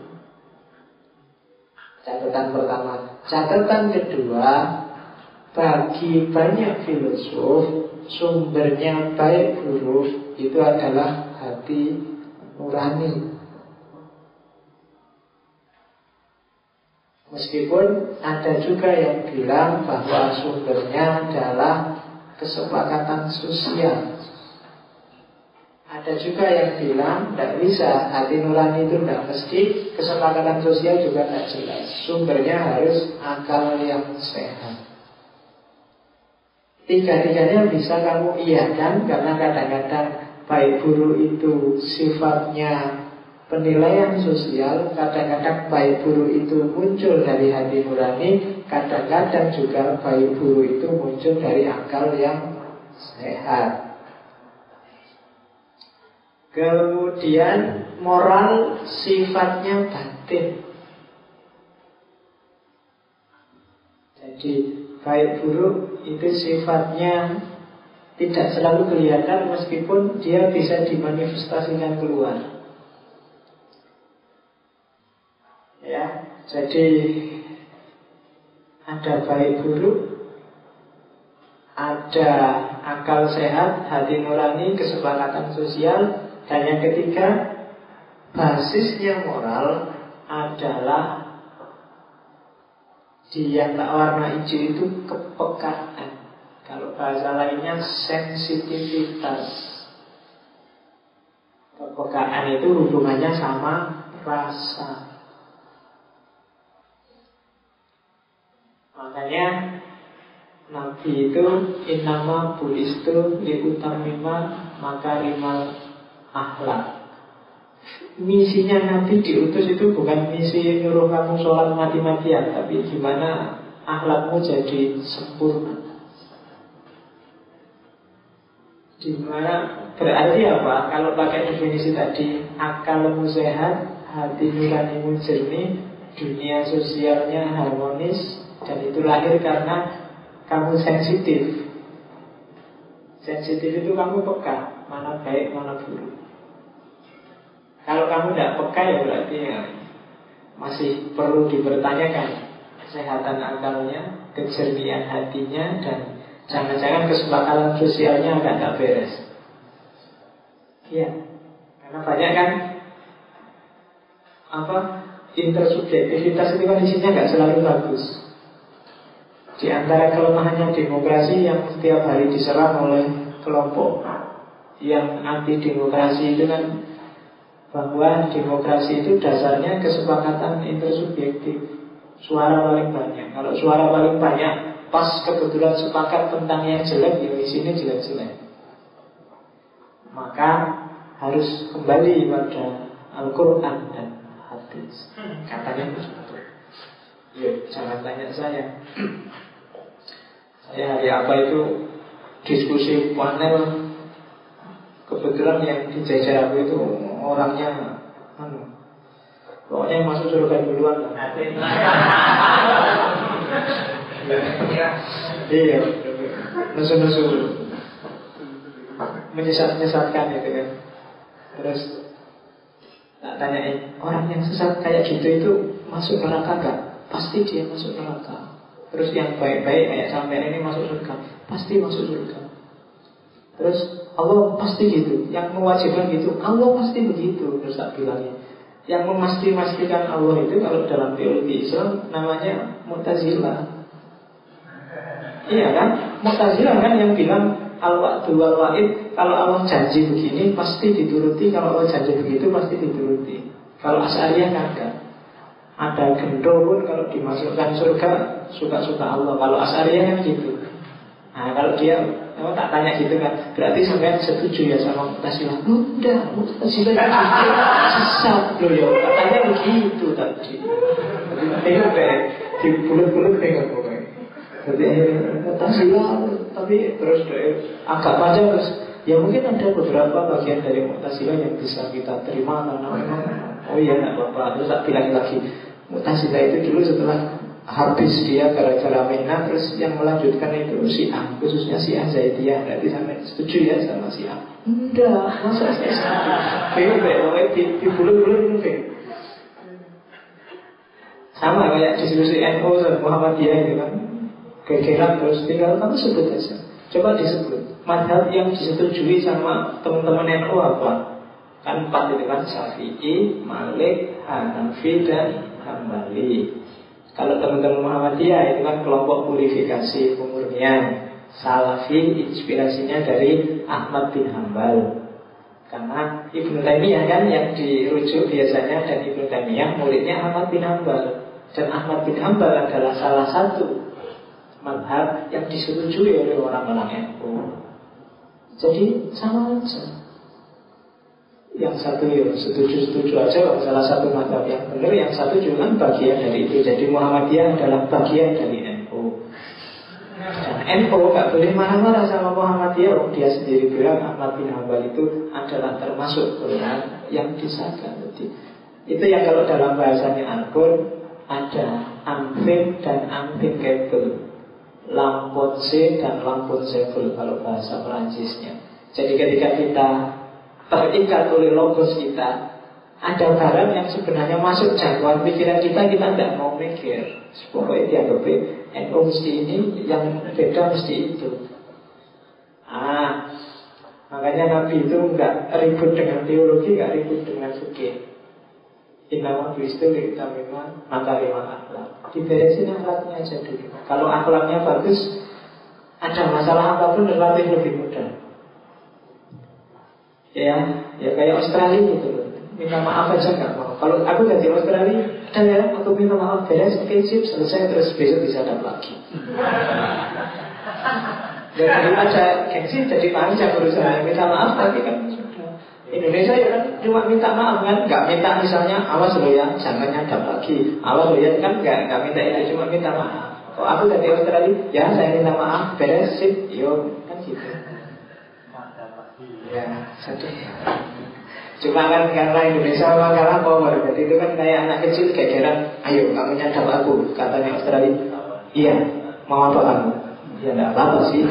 Catatan pertama. Catatan kedua, bagi banyak filosof, sumbernya baik buruk itu adalah hati nurani. Meskipun ada juga yang bilang bahwa sumbernya adalah kesepakatan sosial. Ada juga yang bilang tidak bisa, hati nurani itu tidak mesti, kesepakatan sosial juga tidak jelas. Sumbernya harus akal yang sehat. Tiga-tiganya bisa kamu iakan, karena kadang-kadang baik buruk itu sifatnya penilaian sosial. Kadang-kadang baik buruk itu muncul dari hati nurani. Kadang-kadang juga baik buruk itu muncul dari akal yang sehat. Kemudian moral sifatnya batin. Jadi baik buruk itu sifatnya tidak selalu kelihatan, meskipun dia bisa dimanifestasikan keluar. Ya, jadi ada baik buruk, ada akal sehat, hati nurani, kesepakatan sosial. Dan yang ketiga, basisnya moral adalah di yang tak warna hijau itu kepekaan. Kalau bahasa lainnya sensitivitas. Kepekaan itu hubungannya sama rasa. Makanya Nabi itu innama bu'istu liutamima makarimal akhlak. Misinya Nabi diutus itu bukan misi nyuruh kamu sholat mati-matian, tapi gimana akhlakmu jadi sempurna. Gimana berarti apa? Kalau pakai definisi tadi, akalmu sehat, hati nuranimu jernih, dunia sosialnya harmonis, dan itu lahir karena kamu sensitif. Sensitif itu kamu peka, mana baik, mana buruk. Kalau kamu tidak peka ya berarti ya masih perlu dipertanyakan kesehatan akalnya, kejernihan hatinya, dan jangan-jangan kesepakatan sosialnya agak tak beres. Iya, karena banyak kan intersubjektivitas itu kan isinya nggak selalu bagus. Di antara kelemahannya demokrasi yang setiap hari diserang oleh kelompok yang anti demokrasi itu kan bahwa demokrasi itu dasarnya kesepakatan intersubjektif, suara paling banyak. Kalau suara paling banyak pas kebetulan sepakat tentang yang jelek, ya isinya jelek-jelek, maka harus kembali pada Al-Quran dan hadis. Katanya begitu. Ya, jangan tanya saya. Saya hari apa itu diskusi panel. Kebetulan yang dijajah aku itu orangnya pokoknya masuk surga duluan. Iya, nusu-nusu, menyesatkan itu kan. Terus tak tanyain, orang yang sesat kayak gitu itu masuk neraka gak? Pasti dia masuk neraka. Terus yang baik-baik kayak sampean ini masuk surga, pasti masuk surga. Terus Allah pasti gitu, yang mewajibkan gitu, Allah pasti begitu. Terus tak bilangnya, yang memastikan Allah itu kalau dalam teologi Islam namanya Mu'tazilah. Iya kan? Mu'tazilah kan yang bilang al-wa'du wal-wa'id, kalau Allah janji begini pasti dituruti, kalau Allah janji begitu pasti dituruti. Kalau Asy'ariyah kan enggak. Ada gendo pun kalau dimasukkan surga suka-suka Allah. Kalau Asy'ariyah kan gitu. Nah kalau dia tak tanya gitu kan, berarti sampean setuju ya sama Mu'tazilah? Udah, Mu'tazilah itu sesat loh ya. Katanya begitu tadi. Tengok deh, di bulut-bulut tengok pokoknya. Jadi Mu'tazilah, tapi terus agak panjang terus Ya mungkin ada beberapa bagian dari Mu'tazilah yang bisa kita terima karena memang oh iya nggak apa-apa. Terus tak bilang lagi, Mu'tazilah itu dulu setelah habis dia gara-gara Mena, terus yang melanjutkan itu Syiah, khususnya Syiah Zaidiyah. Berarti sampai setuju ya sama Syiah? Enggak, masa saya di bulan-bulan itu sama kayak diskusi NU dan Muhammadiyah itu kan gegeran terus tinggal kamu sebut aja. Coba disebut madhab yang disetujui sama teman-teman NU apa? Kan 4 itu kan Syafi'i, Malik, Hanafi, dan Hambali. Kalau teman-teman Muhammadiyah itu kan kelompok purifikasi pemurnian. Salafi inspirasinya dari Ahmad bin Hambal. Karena Ibnu Taimiyah kan yang dirujuk biasanya, dan Ibnu Taimiyah muridnya Ahmad bin Hambal. Dan Ahmad bin Hambal adalah salah satu madhab yang disetujui oleh orang-orang NU. Jadi sama aja. Yang satu ya setuju-setuju aja kalau salah satu madhab yang benar, yang satu juga kan bagian dari itu. Jadi Muhammadiyah adalah bagian dari NU. Dan NU gak boleh marah-marah sama Muhammadiyah. Dia sendiri bilang Ahmad bin Hambal itu adalah termasuk golongan yang disahkan. Jadi itu yang kalau dalam bahasanya Al-Qur'an ada amfin dan amfikable, lamponse dan lamponsable kalau bahasa Perancisnya. Jadi ketika kita terikat oleh logos kita, ada barang yang sebenarnya masuk jangkauan pikiran kita tidak mau mikir. Pokoknya dianggap NU mesti ini, yang beda mesti itu. Makanya Nabi itu nggak ribut dengan teologi, nggak ribut dengan fikih. Inama bistu kita memang matariman akhlak. Diberesin akhlaknya aja dulu. Kalau akhlaknya bagus, ada masalah apapun relatif lebih mudah. Ya kayak Australia gitu loh. Minta maaf aja nggak mau. Kalau aku ganti Australia, dan ya aku minta maaf beres, oke sip, selesai, terus besok bisa dapat lagi. Dan daripada gengsi jadi panjang berusaha minta maaf, tapi kan sudah. Indonesia ya kan cuma minta maaf kan, nggak minta misalnya awas lo ya, jangan nyadap lagi, awas lo ya kan nggak minta itu, cuma minta maaf. Kalau aku ganti Australia, ya saya minta maaf, beres sip, yo kan gitu. Ya satu. Cuma kan karena Indonesia kalah power, jadi itu kan kayak anak kecil gegeran, ayo kamu nyadap aku, katanya Australia. Iya, mau apa kamu? Ya enggak apa-apa sih.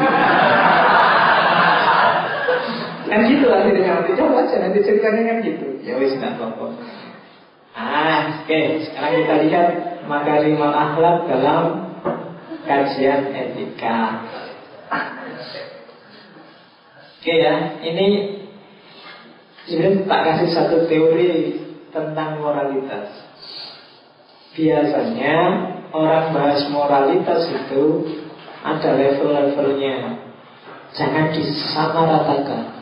Kan gitu lah ceritanya, nanti coba aja, nanti ceritanya kan gitu. Ya wis enggak apa-apa. Oke, sekarang kita lihat Makarimul Akhlak dalam kajian etika. Oke ya, ini tak kasih satu teori tentang moralitas. Biasanya orang bahas moralitas itu ada level-levelnya. Jangan disamaratakan.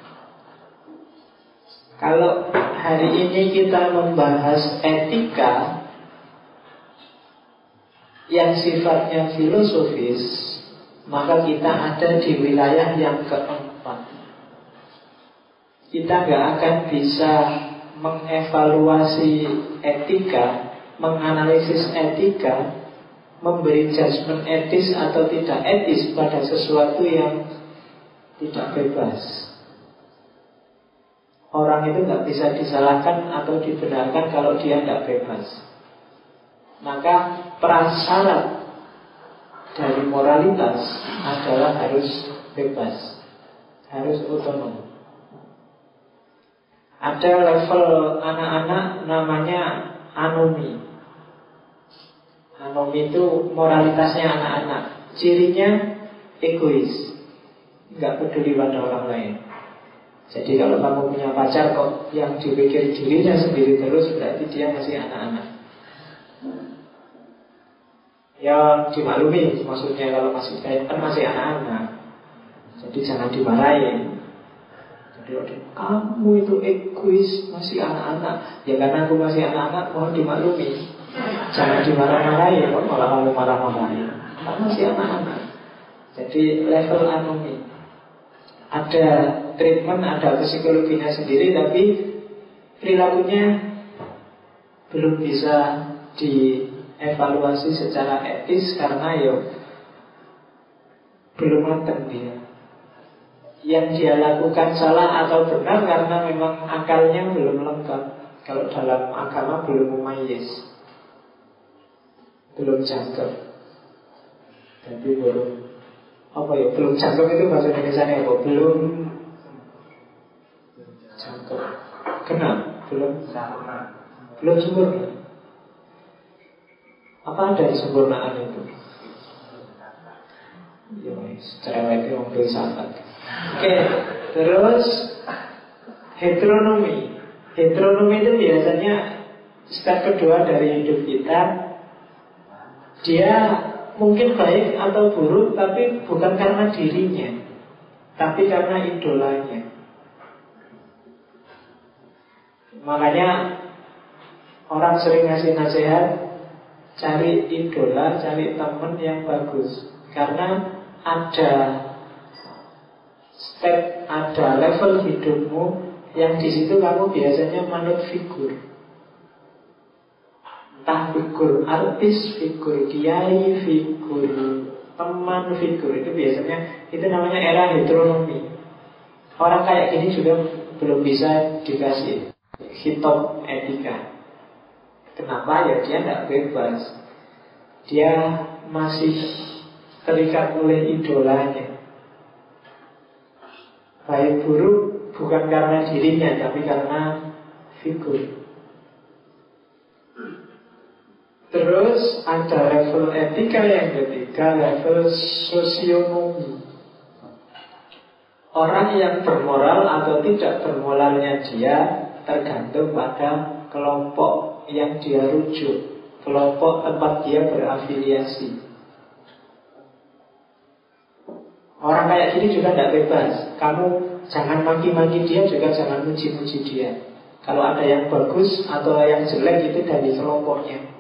Kalau hari ini kita membahas etika yang sifatnya filosofis, maka kita ada di wilayah yang keempat. Kita nggak akan bisa mengevaluasi etika, menganalisis etika, memberi judgement etis atau tidak etis pada sesuatu yang tidak bebas. Orang itu nggak bisa disalahkan atau dibenarkan kalau dia nggak bebas. Maka prasyarat dari moralitas adalah harus bebas, harus otonom. Ada level anak-anak namanya anomi. Anomi itu moralitasnya anak-anak. Cirinya egois, nggak peduli pada orang lain. Jadi kalau kamu punya pacar kok yang dipikir dirinya sendiri terus, berarti dia masih anak-anak. Ya dimaklumi, maksudnya kalau masih kan masih anak-anak. Jadi jangan dimarahin. Jadi kamu itu egois, masih anak-anak. Ya karena aku masih anak-anak, mohon dimaklumi. Jangan dimarah-marahin, kok malah kamu marah-marahin. Kamu masih anak-anak. Jadi level anomi. Ada treatment, ada psikologinya sendiri, tapi perilakunya belum bisa dievaluasi secara etis karena belum matang dia. yang dia lakukan salah atau benar karena memang akalnya belum lengkap. Kalau dalam agama belum mumayyiz, belum jangkep. Jadi belum apa ya, belum jangkep itu bahasa Indonesia apa? Belum jangkep. Kenapa? Belum sempurna. Apa ada kesempurnaan itu? Ya, cerewet itu orang filsafat. Oke, terus heteronomi. Heteronomi itu biasanya step kedua dari hidup kita. Dia mungkin baik atau buruk, tapi bukan karena dirinya, tapi karena idolanya. Makanya orang sering ngasih nasihat, cari idola, cari teman yang bagus. Karena ada step, ada level hidupmu yang di situ kamu biasanya manut figur. Entah figur artis, figur kiai, figur teman, figur itu biasanya, itu namanya era heteronomi. Orang kayak gini juga belum bisa dikasih hitop etika. Kenapa? Ya dia tidak bebas. Dia masih terikat oleh idolanya. Baik buruk bukan karena dirinya, tapi karena figur. Terus ada level etika yang ketiga, level sosionomi. Orang yang bermoral atau tidak bermoralnya dia tergantung pada kelompok yang dia rujuk, kelompok tempat dia berafiliasi. Orang kayak gini juga tidak bebas. Kamu jangan maki-maki dia, juga jangan muji-muji dia. Kalau ada yang bagus atau yang jelek itu dari kelompoknya.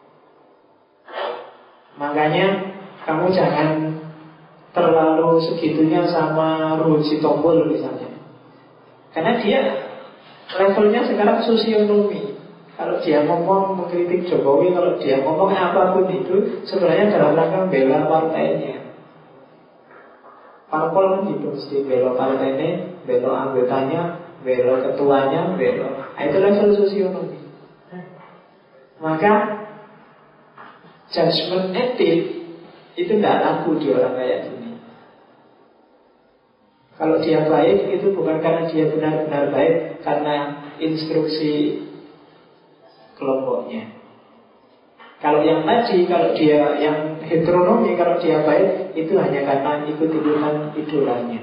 Makanya kamu jangan terlalu segitunya sama Ruhut Sitompul misalnya. Karena dia levelnya sekarang sosionomi. Kalau dia ngomong mengkritik Jokowi, kalau dia ngomong apapun itu sebenarnya dalam rangka bela partainya. Parpol kan gitu, mesti bela partainya, bela anggotanya, bela ketuanya, bela. Itu level sosionomi. Maka judgment etik itu tidak laku di orang kayak gini. Kalau dia baik itu bukan karena dia benar-benar baik, karena instruksi kelompoknya. Kalau yang tadi, kalau dia yang heteronomi, kalau dia baik, itu hanya karena ikut-ikutan idolanya.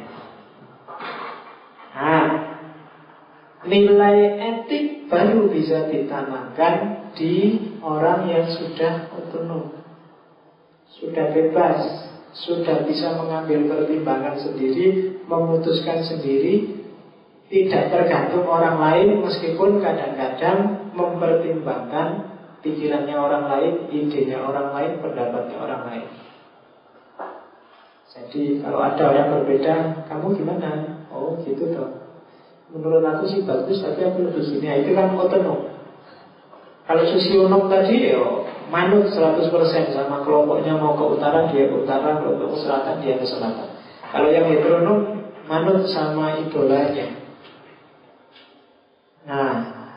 Nah, nilai etik baru bisa ditanamkan di orang yang sudah otonom, sudah bebas, sudah bisa mengambil pertimbangan sendiri, memutuskan sendiri, tidak tergantung orang lain, meskipun kadang-kadang mempertimbangkan pikirannya orang lain, idenya orang lain, pendapatnya orang lain. Jadi kalau ada orang berbeda, kamu gimana? Oh gitu toh, menurut aku sih bagus, tapi aku lebih gini. Nah, itu kan otonom. Kalau sosionom tadi manut 100% sama kelompoknya, mau ke utara dia ke utara, kalau ke selatan dia ke selatan. Kalau yang heteronom manut sama idolanya. Nah,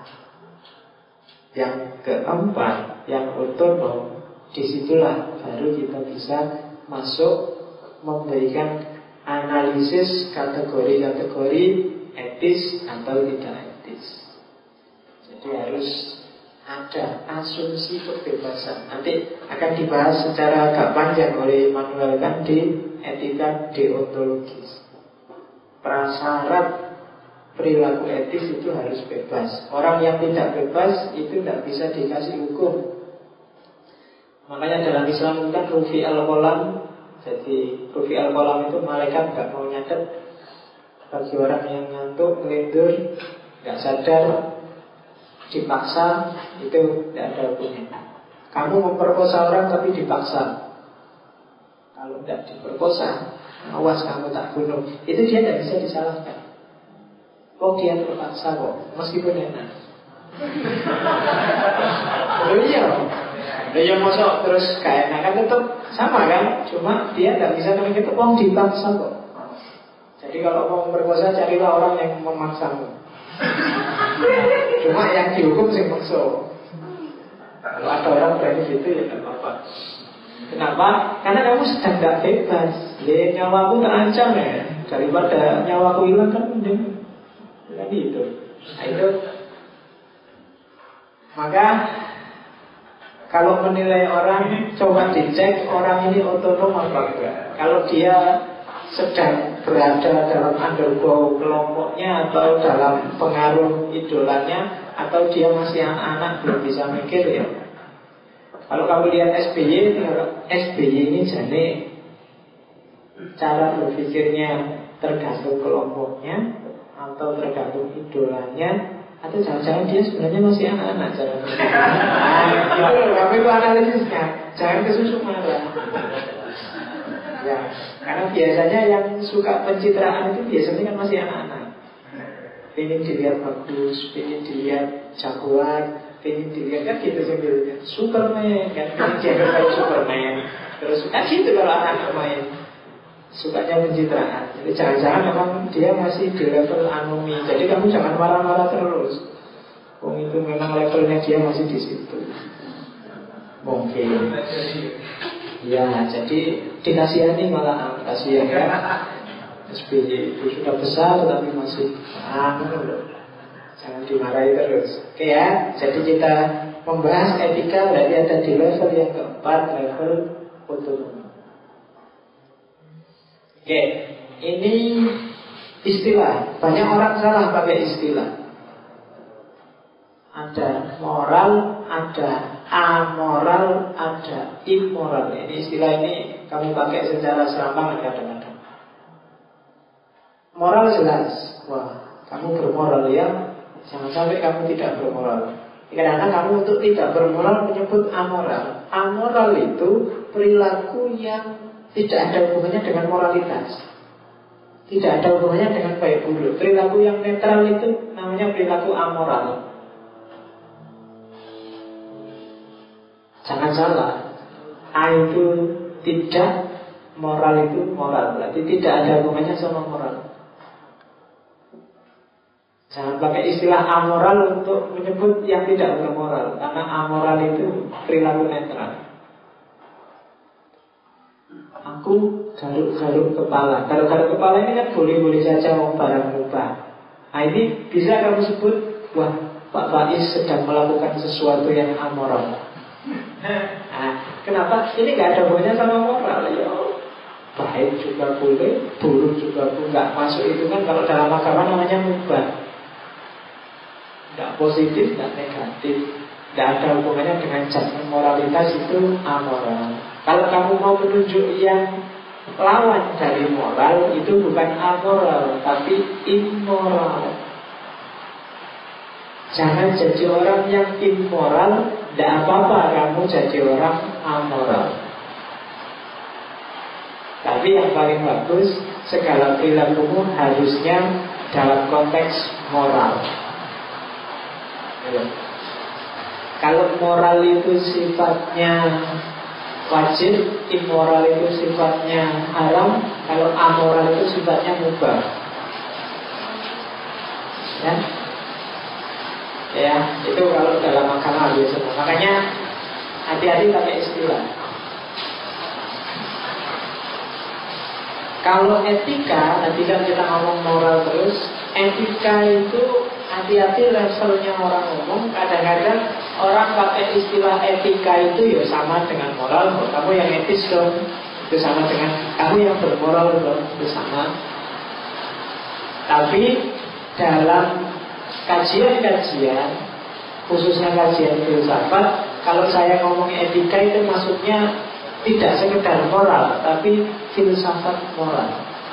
yang keempat, yang otonom, disitulah baru kita bisa masuk memberikan analisis kategori-kategori etis atau tidak etis. Jadi harus ada asumsi kebebasan. Nanti akan dibahas secara agak panjang oleh Immanuel Kant di etika deontologis. Prasyarat perilaku etis itu harus bebas. Orang yang tidak bebas itu tidak bisa dikasih hukum. Makanya dalam Islam kan rufi al-qalam. Jadi rufi al-qalam itu malaikat gak mau nyatet. Bagi orang yang ngantuk, ngelindur, gak sadar, dipaksa, itu tidak ada hukumnya. Kamu memperkosa orang tapi dipaksa. Kalau tidak diperkosa, awas kamu tak bunuh, itu dia tidak bisa disalahkan. Oh dia terpaksa kok, meskipun enak. Oh iya, dia masuk terus kayak enak kan tetap sama kan, cuma dia tidak bisa memikirkan oh dipaksa kok. Jadi Jadi kalau mau memperkosa, carilah orang yang memaksamu. Cuma yang dihukum sih maksa. Kalau ada orang berani gitu ya tidak apa-apa. Kenapa? Karena kamu sedang tidak bebas. Ya, nyawaku terancam ya. Daripada nyawaku hilang kan mending itu. Nah, itu. Maka kalau menilai orang, coba dicek orang ini otonom apa enggak. Kalau dia sedang berada dalam undergo kelompoknya atau dalam pengaruh idolanya, atau dia masih anak-anak belum bisa mikir ya. Kalau kamu lihat SBY ini jane cara berpikirnya tergantung kelompoknya atau tergantung idolanya, atau jangan-jangan dia sebenarnya masih anak-anak cara berpikirnya. Nah, itu kamu itu analisisnya. Jangan kesusu marah. Ya, karena biasanya yang suka pencitraan itu biasanya kan masih anak-anak. Pengen dilihat bagus, pengen dilihat jagoan, pengen dilihat kan gitu sambilnya Superman kan, pengen dianggap kayak Superman. Terus kan gitu kalau anak-anak main, sukanya pencitraan. Jadi jangan-jangan memang dia masih di level anomi. Jadi kamu jangan marah-marah terus. Oh itu memang levelnya dia masih di situ. Mungkin. Ya, jadi dikasihani malah kasihan ya. SBY itu sudah besar tapi masih jangan dimarahi terus. Oke ya, jadi kita membahas etika berarti ada di level yang keempat, level otonomi. Oke, ini istilah. Banyak orang salah pakai istilah. Ada moral, ada amoral, ada immoral. Ini istilah ini kami pakai secara serampangan kadang-kadang. Moral jelas, wah kamu bermoral ya, jangan sampai kamu tidak bermoral. Kadang-kadang kamu untuk tidak bermoral menyebut amoral. Amoral itu perilaku yang tidak ada hubungannya dengan moralitas, tidak ada hubungannya dengan baik buruk. Perilaku yang netral itu namanya perilaku amoral. Jangan salah, A itu tidak, moral itu moral. Berarti tidak ada hubungannya sama moral. Jangan pakai istilah amoral untuk menyebut yang tidak bermoral, karena amoral itu perilaku netral. Aku garuk-garuk kepala. Garuk-garuk kepala ini kan boleh-boleh saja mau barang mubah. Nah ini bisa kamu sebut, wah Pak Faiz sedang melakukan sesuatu yang amoral. Nah, kenapa? Ini gak ada hubungannya sama moral ya. Baik juga boleh, buruk juga boleh. Gak masuk itu kan kalau dalam agama namanya mubah. Gak positif, gak negatif. Gak ada hubungannya dengan judgement moralitas, itu amoral. Kalau kamu mau menunjuk yang lawan dari moral, itu bukan amoral, tapi immoral. Jangan jadi orang yang immoral. Tidak apa-apa kamu jadi orang amoral. Tapi yang paling bagus, segala perilakumu harusnya dalam konteks moral. Kalau moral itu sifatnya wajib, immoral itu sifatnya haram. Kalau amoral itu sifatnya mubah. Ya, itu kalau dalam agama biasanya. Makanya hati-hati pakai istilah. Kalau etika, nanti kan kita ngomong moral terus. Etika itu hati-hati levelnya orang umum. Kadang-kadang orang pakai istilah etika itu ya sama dengan moral. Kamu yang etis dong, itu sama dengan kamu yang bermoral dong, itu sama. Tapi dalam kajian-kajian, khususnya kajian filsafat, kalau saya ngomong etika itu maksudnya tidak sekedar moral, tapi filsafat moral.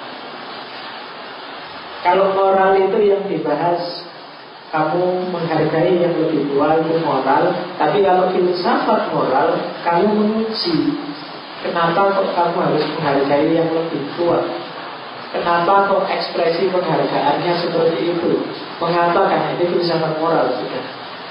Kalau moral itu yang dibahas, kamu menghargai yang lebih tua itu moral. Tapi kalau filsafat moral, kamu menguji kenapa kok kamu harus menghargai yang lebih tua. Kenapa kok ekspresi penghargaannya seperti itu? Mengapa? Karena itu filsafat moral sudah.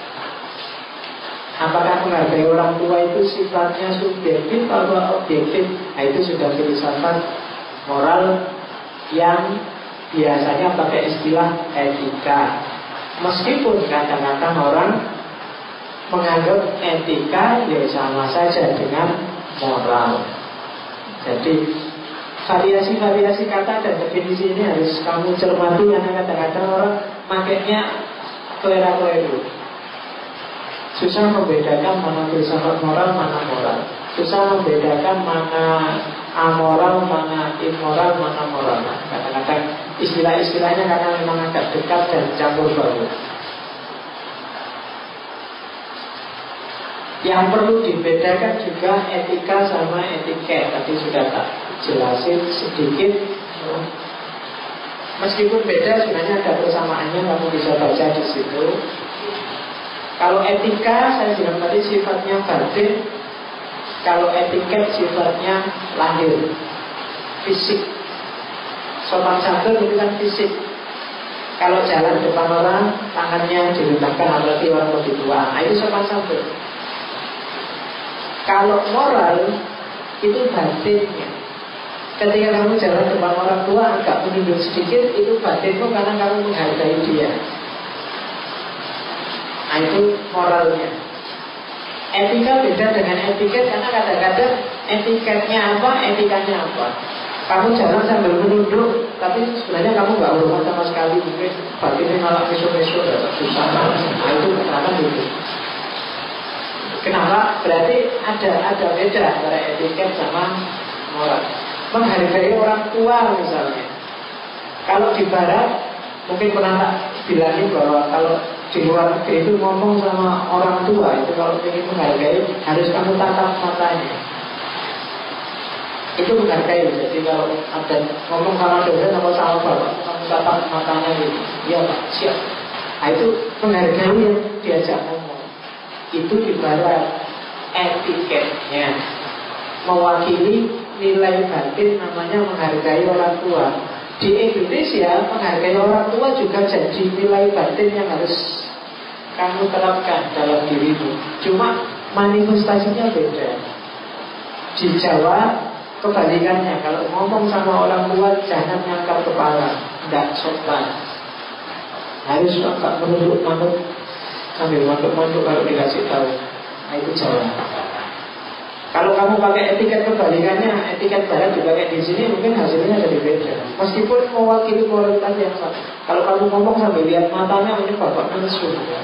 Apakah menghargai orang tua itu sifatnya subjektif atau objektif? Nah, itu sudah filsafat moral yang biasanya pakai istilah etika. Meskipun kadang-kadang orang menganggap etika ya sama saja dengan moral. Jadi variasi-variasi kata dan definisi ini harus kamu cermati, karena kadang-kadang orang makainya kelera-keliru. Susah membedakan mana filsafat moral, mana moral. Susah membedakan mana amoral, mana immoral, mana moral. Kadang-kadang istilah-istilahnya karena memang agak dekat dan campur baur. Yang perlu dibedakan juga etika sama etiket. Tadi sudah tak jelasin sedikit. Meskipun beda, sebenarnya ada persamaannya, kamu bisa baca di situ. Kalau etika, saya bilang tadi sifatnya batin. Kalau etiket sifatnya lahir, fisik. Sopan santun itu kan fisik. Kalau jalan depan orang, tangannya dilentangkan, apalagi orang lebih tua, nah itu sopan santun. Kalau moral itu batinnya. Ketika kamu jalan depan orang tua agak menunduk sedikit, itu batinmu karena kamu menghargai dia. Nah itu moralnya. Etika beda dengan etiket, karena kadang-kadang etiketnya apa, etikanya apa. Kamu jalan sambil menunduk, tapi sebenarnya kamu gak hormat sama sekali. Mungkin batinnya malah meso-meso, susah. Nah itu kenapa gitu. Kenapa? Berarti ada beda antara etiket sama moral. Menghargai orang tua misalnya. Kalau di barat, mungkin pernah tak bilangin bahwa kalau di luar negeri itu ngomong sama orang tua, itu kalau ingin menghargai harus kamu tatap matanya. Itu menghargai. Jadi kalau ada ngomong sama dosen atau sama bapak, kamu tatap matanya gitu. Iya Pak, siap. Nah itu menghargai yang diajak ngomong. Itu ibarat etiketnya, mewakili nilai batin, namanya menghargai orang tua. Di Indonesia menghargai orang tua juga jadi nilai batin yang harus kamu terapkan dalam dirimu. Cuma manifestasinya beda. Di Jawa kebalikannya, kalau ngomong sama orang tua jangan ngangkat kepala, tidak sopan. Harus agak menunduk-nunduk sambil manduk-manduk kalau dikasih tahu. Nah itu Jawa. Kalau kamu pakai etiket kebalikannya, etiket barat dipakai di sini, mungkin hasilnya jadi beda. Meskipun mewakili kualitas yang sama. Kalau kamu ngomong sambil lihat matanya, ini bapak nesu.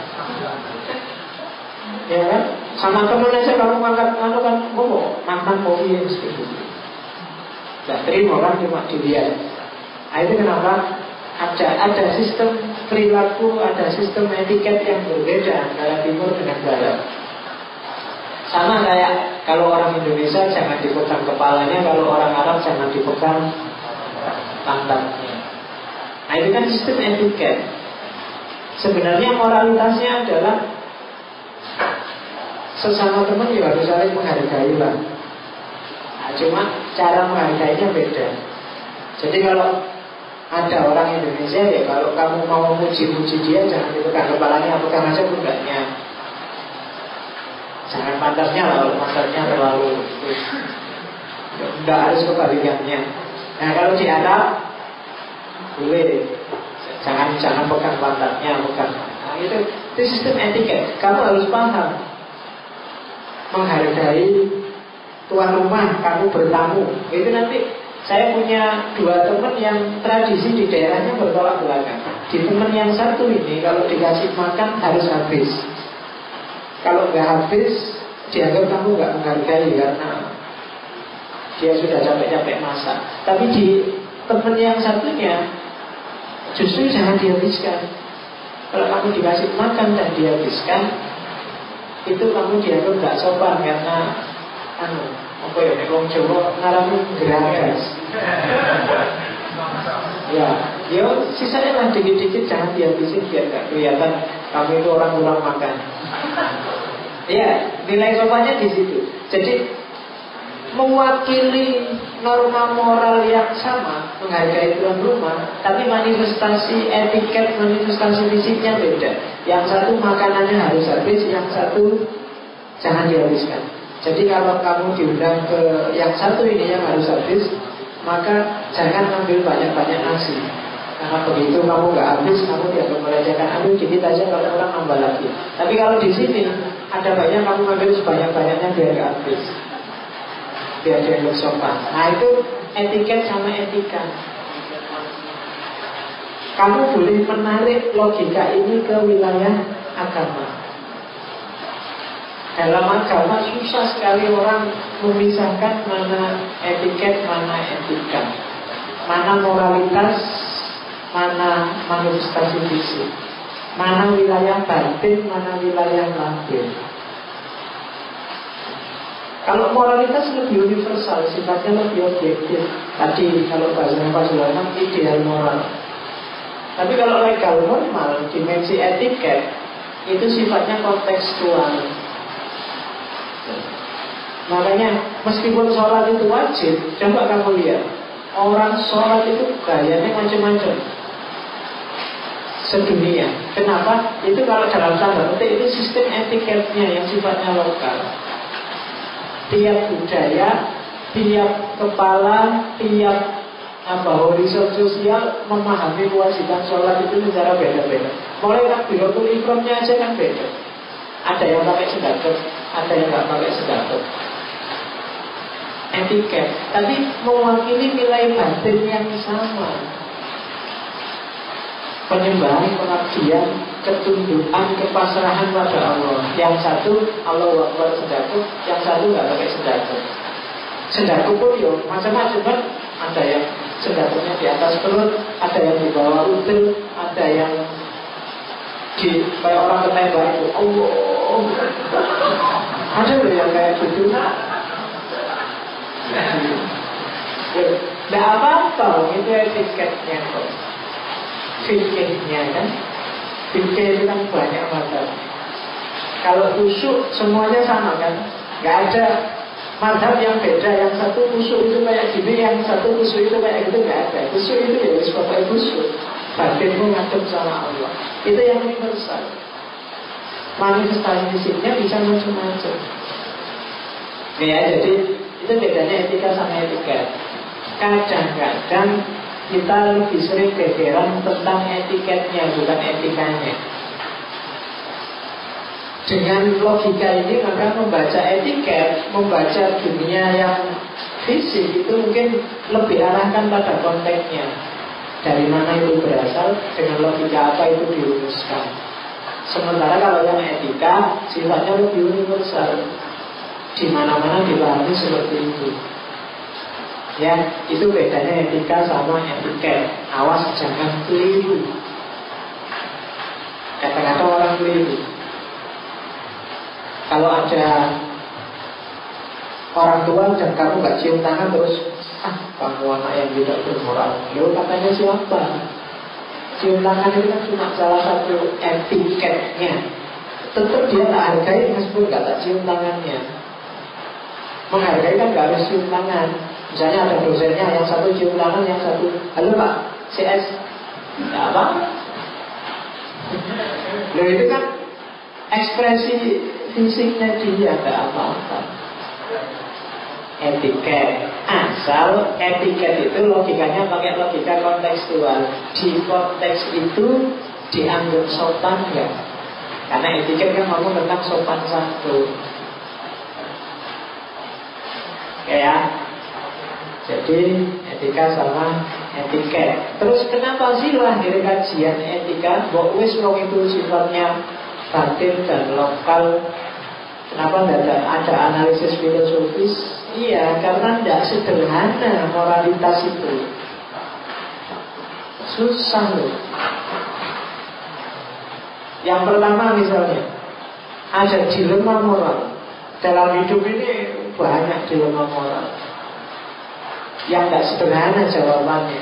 Ya kan? Sama temen aja kamu ngangkat kan ngomong, mantan kopi yang seperti itu. Tidak terima kan, cuma dilihat. Nah itu kenapa ada sistem perilaku, ada sistem etiket yang berbeda antara timur dengan barat. Sama kayak kalau orang Indonesia jangan dipegang kepalanya, kalau orang Arab jangan dipegang pantatnya. Nah itu kan sistem etiket. Sebenarnya moralitasnya adalah sesama teman ya harus saling menghargai lah. Nah, cuma cara menghargainya beda. Jadi kalau ada orang Indonesia ya, kalau kamu mau muji-muji dia jangan dipegang kepalanya, pegang aja pundaknya. Jangan pantasnya lah, kalau pantasnya terlalu tidak harus kebalikannya. Nah kalau di Arab boleh, jangan pegang pantatnya, pegang. Nah, itu sistem etiket. Kamu harus paham menghargai tuan rumah, kamu bertamu. Itu nanti saya punya dua teman yang tradisi di daerahnya bertolak belakang. Di teman yang satu ini kalau dikasih makan harus habis. Kalau nggak habis, dianggap kamu nggak menghargai karena dia sudah capek-capek masak. Tapi di teman yang satunya justru jangan dihabiskan. Kalau kamu dikasih makan dan dihabiskan, itu kamu dianggap nggak sopan karena apa ya, nek wong Jawa ngarani geragas. Ya, yo sisanya lah dikit-dikit, jangan dihabisin biar nggak kelihatan kamu itu orang kurang makan. Ya, nilai sopannya di situ. Jadi mewakili norma moral yang sama, menghargai tuan rumah, tapi manifestasi etiket, manifestasi fisiknya beda. Yang satu makanannya harus habis, yang satu jangan dihabiskan. Jadi kalau kamu diundang ke yang satu ini yang harus habis, maka jangan ambil banyak-banyak nasi. Karena begitu kamu nggak habis, kamu tidak melecehkan. Ambil dikit aja, kalau orang nambah lagi. Tapi kalau di sini ada banyak, kamu ambil sebanyak-banyaknya biar nggak habis, biar dianggap sopan. Nah itu etiket sama etika. Kamu boleh menarik logika ini ke wilayah agama. Dalam agama susah sekali orang memisahkan mana etiket, mana etika, mana moralitas, mana manifestasi fisik, mana wilayah batin, mana wilayah lahir. Kalau moralitas lebih universal, sifatnya lebih objektif. Tadi kalau bahasanya Pak Sulaiman, ideal moral. Tapi kalau legal normal, dimensi etiket itu sifatnya kontekstual. Makanya meskipun sholat itu wajib, coba kamu lihat, orang sholat itu gayanya macam-macam sedunia. Kenapa? Itu kalau dalam tanda petik itu sistem etiketnya yang sifatnya lokal. Tiap budaya, tiap kepala, tiap horizon sosial memahami kewajiban sholat itu secara beda-beda. Mulai takbiratul ihramnya aja kan beda. Ada yang pakai sedekah, ada yang nggak pakai sedekah. Etiket, tapi mewakili nilai batin yang sama. Penyembahan, pengabdian, ketundukan, kepasrahan pada Allah. Yang satu Allahu Akbar sedekah, yang satu nggak pakai sedekah. Sedekah pun yo macam-macam kan. Ada yang sedekahnya di atas perut, ada yang di bawah udel, ada yang di kayak orang ketembak itu. Allah, ada loh yang kayak gitu. Tidak apa-apa, itu etiketnya kok. Fikihnya kan. Fikih itu kan banyak macam. Kalau khusyuk semuanya sama kan. Gak ada madhab yang beda. Yang satu khusyuk itu kayak gini, yang satu khusyuk itu kayak gitu. Gak ada. Khusyuk itu ya sebagai khusyuk. Batinmu ngadep sama Allah. Itu yang universal. Manifestasi fisiknya bisa macam-macam. Ya, jadi itu bedanya etika sama etiket. Kadang-kadang kita lebih sering gegeran tentang etiketnya, bukan etikanya. Dengan logika ini maka membaca etiket, membaca dunia yang fisik itu mungkin lebih arahkan pada konteksnya. Dari mana itu berasal, dengan logika apa itu dirumuskan. Sementara kalau yang etika sifatnya lebih universal, di mana-mana dipahami seperti itu. Ya, itu bedanya etika sama etiket. Awas jangan keliru. Kadang-kadang orang keliru. Kalau ada orang tua dan kamu gak cium tangan terus, kamu anak yang tidak bermoral. Lalu katanya siapa? Cium tangan itu kan cuma salah satu etiketnya. Tetap dia tak hargai meskipun gak tak cium tangannya. Menghargai kan gak harus cium tangan. Misalnya ada dosennya, yang satu cium tangan, yang satu, halo Pak, CS. Ya apa? Loh itu kan ekspresi fisiknya dia, gak apa-apa. Etiket. Asal etiket itu logikanya pakai logika kontekstual. Di konteks itu dianggap sopan gak? Karena etiket kan ngomong tentang sopan santun. Ya, jadi etika sama etiket. Terus kenapa sih lahir kajian etika? Bahwa wis wong itu sifatnya batin dan lokal. Kenapa tidak ada analisis filosofis? Iya, karena tidak sederhana moralitas itu. Susah loh. Yang pertama misalnya, ada dilema moral. Dalam hidup ini banyak dilema moral yang gak sederhana jawabannya.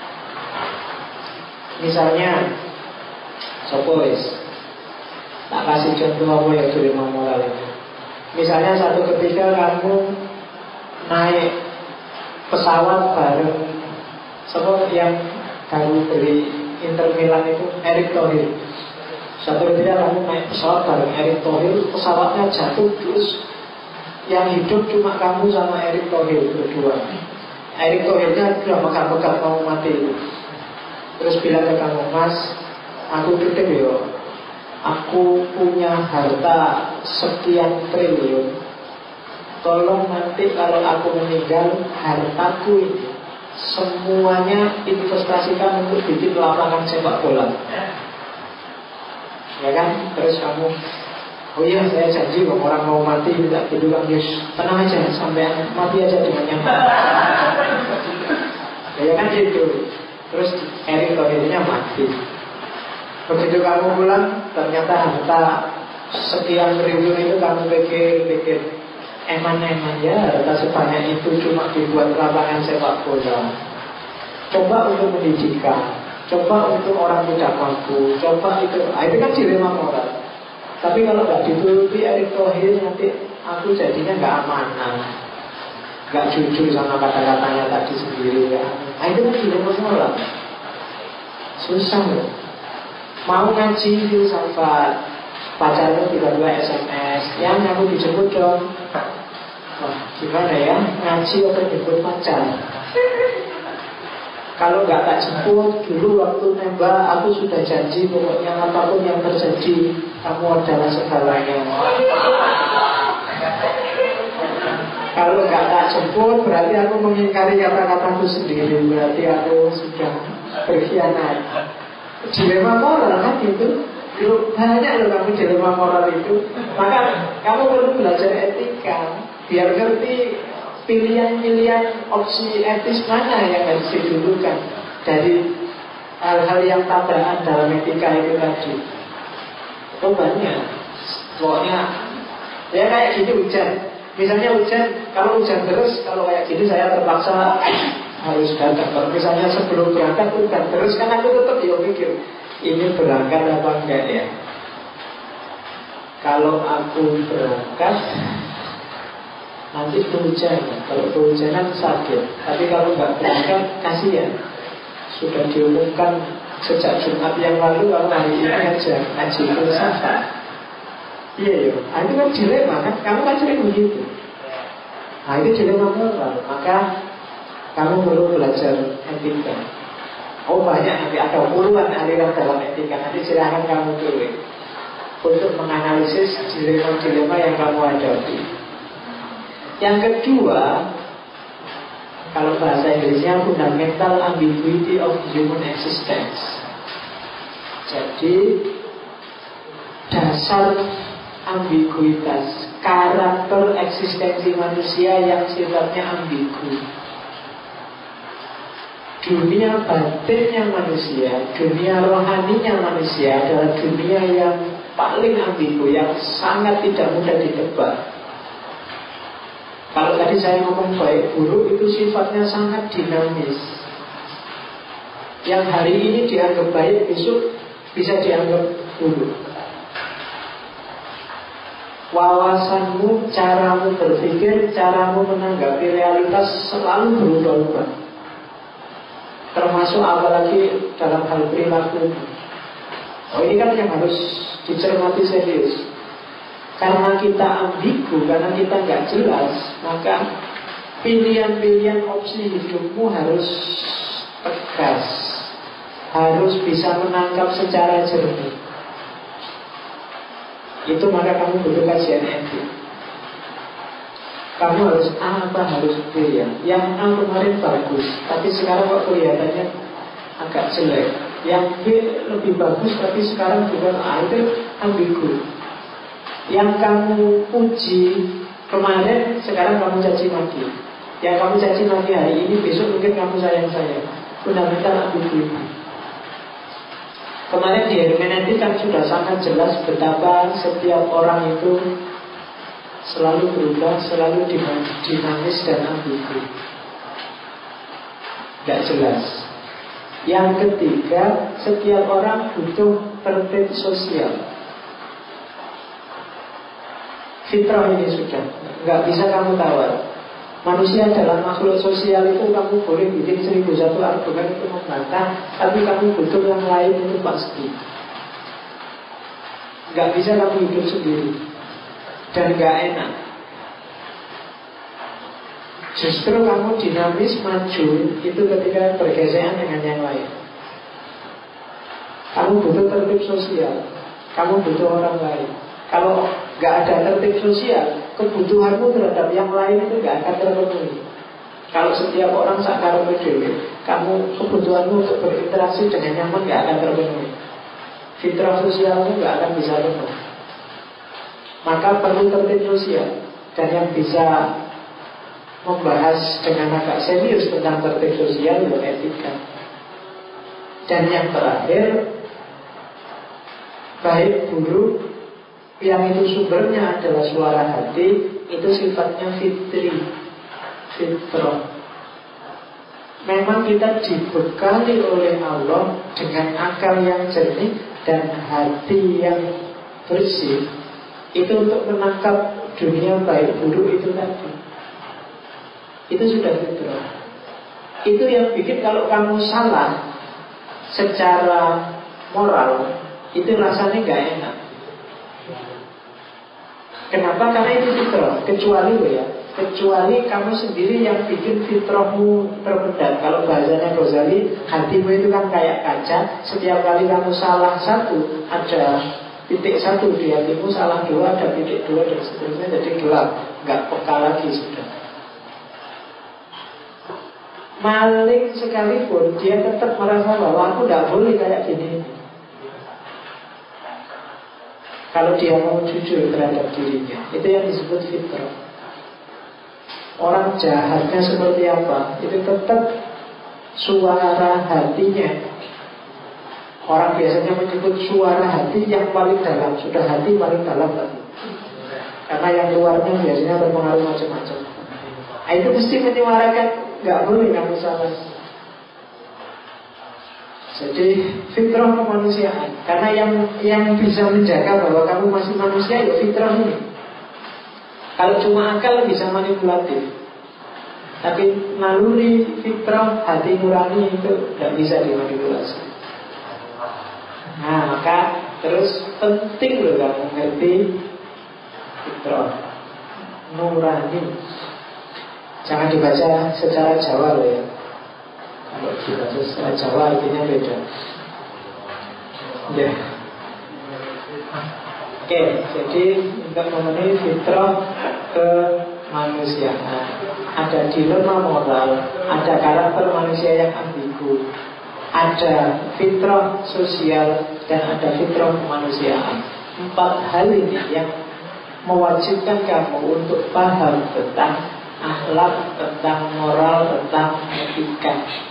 Misalnya, suppose tak kasih contoh apa yang dilema moral itu. Misalnya satu ketika kamu naik pesawat bareng sama yang baru beli Inter Milan itu, Erick Thohir. Satu ketika kamu naik pesawat bareng Erick Thohir, pesawatnya jatuh terus yang hidup cuma kamu sama Erick Thohir berdua. Erick Thohirnya sudah megang-megang mau mati. terus bilang ke kamu, Mas, aku titip yo, aku punya harta sekian triliun, tolong nanti kalau aku meninggal, hartaku ini semuanya investasikan untuk bikin lapangan sepak bola. Ya kan? Terus kamu, oh iya saya janji kalau orang mau mati tidak gitu kan, Yus, tenang aja sampai mati aja dengan nyaman. Ya kan gitu. Terus Erick Thohirnya mati. Begitu kamu pulang, ternyata harta sekian triliun itu kamu pikir eman-eman, ya harta sebanyak itu cuma dibuat lapangan sepak bola. Coba untuk pendidikan, coba untuk orang tidak mampu, coba itu kan dilema moral. Tapi kalau nggak dituruti Erick Thohir, nanti aku jadinya nggak amanah, nggak jujur sama kata-katanya tadi sendiri ya. Itu kan dilema moral. Susah loh. Mau ngaji filsafat, pacarnya tiba-tiba SMS, yang aku dijemput dong. Wah, gimana ya, ngaji atau jemput pacar? Kalau nggak tak jemput, dulu waktu nembak aku sudah janji pokoknya apapun yang terjadi, kamu adalah segalanya. Kalau nggak tak jemput, berarti aku mengingkari kata-kataku sendiri, berarti aku sudah berkhianat. Dilema moral kan itu. Banyak loh kamu dilema moral itu. Maka kamu perlu belajar etika, biar ngerti pilihan-pilihan opsi etis mana yang harus didulukan dari hal-hal yang tabrakan dalam etika itu tadi. Oh banyak. Pokoknya ya kayak gini hujan. Misalnya hujan, kalau hujan terus, kalau kayak gini saya terpaksa harus datang. Kalau misalnya sebelum berangkat hujan terus, kan aku tetap ya mikir ini berangkat apa enggak ya. Kalau aku berangkat nanti hujan, kalau kehujanan sakit. Tapi kalau nggak berangkat kasihan. Sudah diumumkan sejak Jumat yang lalu, kalau hari ini aja ngaji filsafat. Iya ya, itu kan dilema kan. Kamu kan sering begitu. Nah itu dilema moral. Maka kamu perlu belajar etika. Oh banyak, nanti ada puluhan aliran dalam etika. Nanti silahkan kamu tulis untuk menganalisis dilema-dilema yang kamu hadapi. Yang kedua, kalau bahasa Inggrisnya fundamental ambiguity of human existence. Jadi dasar ambiguitas, karakter eksistensi manusia yang sifatnya ambigu. Dunia batinnya manusia, dunia rohaninya manusia adalah dunia yang paling ambigu, yang sangat tidak mudah ditebak. Kalau tadi saya ngomong baik buruk itu sifatnya sangat dinamis. Yang hari ini dianggap baik, besok bisa dianggap buruk. Wawasanmu, caramu berpikir, caramu menanggapi realitas selalu berubah-ubah. Termasuk apalagi dalam hal perilaku. Oh ini kan yang harus dicermati serius. Karena kita ambigu, karena kita nggak jelas, maka pilihan-pilihan opsi hidupmu harus tegas, harus bisa menangkap secara jernih. Itu maka kamu butuh kajian etik. Kamu harus A apa harus B ya. Yang A kemarin bagus, tapi sekarang kok kelihatannya agak jelek. Yang B lebih bagus, tapi sekarang bukan A, itu ambigu. Yang kamu puji kemarin, sekarang kamu caci maki. Yang kamu caci maki hari ini, besok mungkin kamu sayang-sayang. Fundamental ambiguity. Kemarin di hermeneutik kan sudah sangat jelas betapa setiap orang itu selalu berubah, selalu dinamis dan ambigu. Tidak jelas. Yang ketiga, setiap orang butuh tertib sosial. Fitrah ini sudah nggak bisa kamu tawar. Manusia adalah makhluk sosial, itu kamu boleh bikin 1001 argumen untuk membantah, tapi kamu butuh yang lain itu pasti. Nggak bisa kamu hidup sendiri, dan nggak enak. Justru kamu dinamis maju itu ketika bergesekan dengan yang lain. Kamu butuh tertib sosial, kamu butuh orang lain. Kalau nggak ada tertib sosial, kebutuhanmu terhadap yang lain itu nggak akan terpenuhi. Kalau setiap orang sakar dewe, kamu kebutuhanmu untuk berinteraksi dengan nyaman nggak akan terpenuhi. Fitrah sosialmu nggak akan bisa penuh. Maka perlu tertib sosial. Dan yang bisa membahas dengan agak serius tentang tertib sosial dan etika. Dan yang terakhir, baik buruk yang itu sumbernya adalah suara hati, itu sifatnya fitri, fitrah. Memang kita dibekali oleh Allah dengan akal yang jernih dan hati yang bersih, itu untuk menangkap dunia baik buruk itu tadi. Itu sudah fitrah. Itu yang bikin kalau kamu salah secara moral, itu rasanya gak enak. Kenapa? Karena itu fitrah. Kecuali kamu sendiri yang bikin fitrahmu terpendam. Kalau bahasanya Ghazali, hatimu itu kan kayak kaca. Setiap kali kamu salah satu, ada titik satu di hatimu, salah dua, ada titik dua, dan seterusnya. Jadi gelap, gak peka lagi sudah. Maling sekalipun, dia tetap merasa bahwa aku gak boleh kayak gini. Kalau dia mau jujur terhadap dirinya, itu yang disebut fitrah. Orang jahatnya seperti apa, itu tetap suara hatinya. Orang biasanya menyebut suara hati yang paling dalam. Sudah hati paling dalam tadi. Karena yang luarnya biasanya berpengaruh macam-macam. Itu mesti menyuarakan, gak boleh kamu salah. Jadi fitrah kemanusiaan. Karena yang bisa menjaga bahwa kamu masih manusia, ya fitrah ini. Kalau cuma akal bisa manipulatif, tapi naluri fitrah, hati nurani itu tidak bisa dimanipulasi. Nah, maka terus penting loh kamu ngerti fitrah nurani. Jangan dibaca secara Jawa loh ya. Kalau dibaca secara Jawa artinya beda. Ya. Oke, jadi untuk memenuhi fitrah kemanusiaan, ada dilema moral, ada karakter manusia yang ambigu, ada fitrah sosial, dan ada fitrah kemanusiaan. 4 hal ini yang mewajibkan kamu untuk paham tentang akhlak, tentang moral, tentang etika.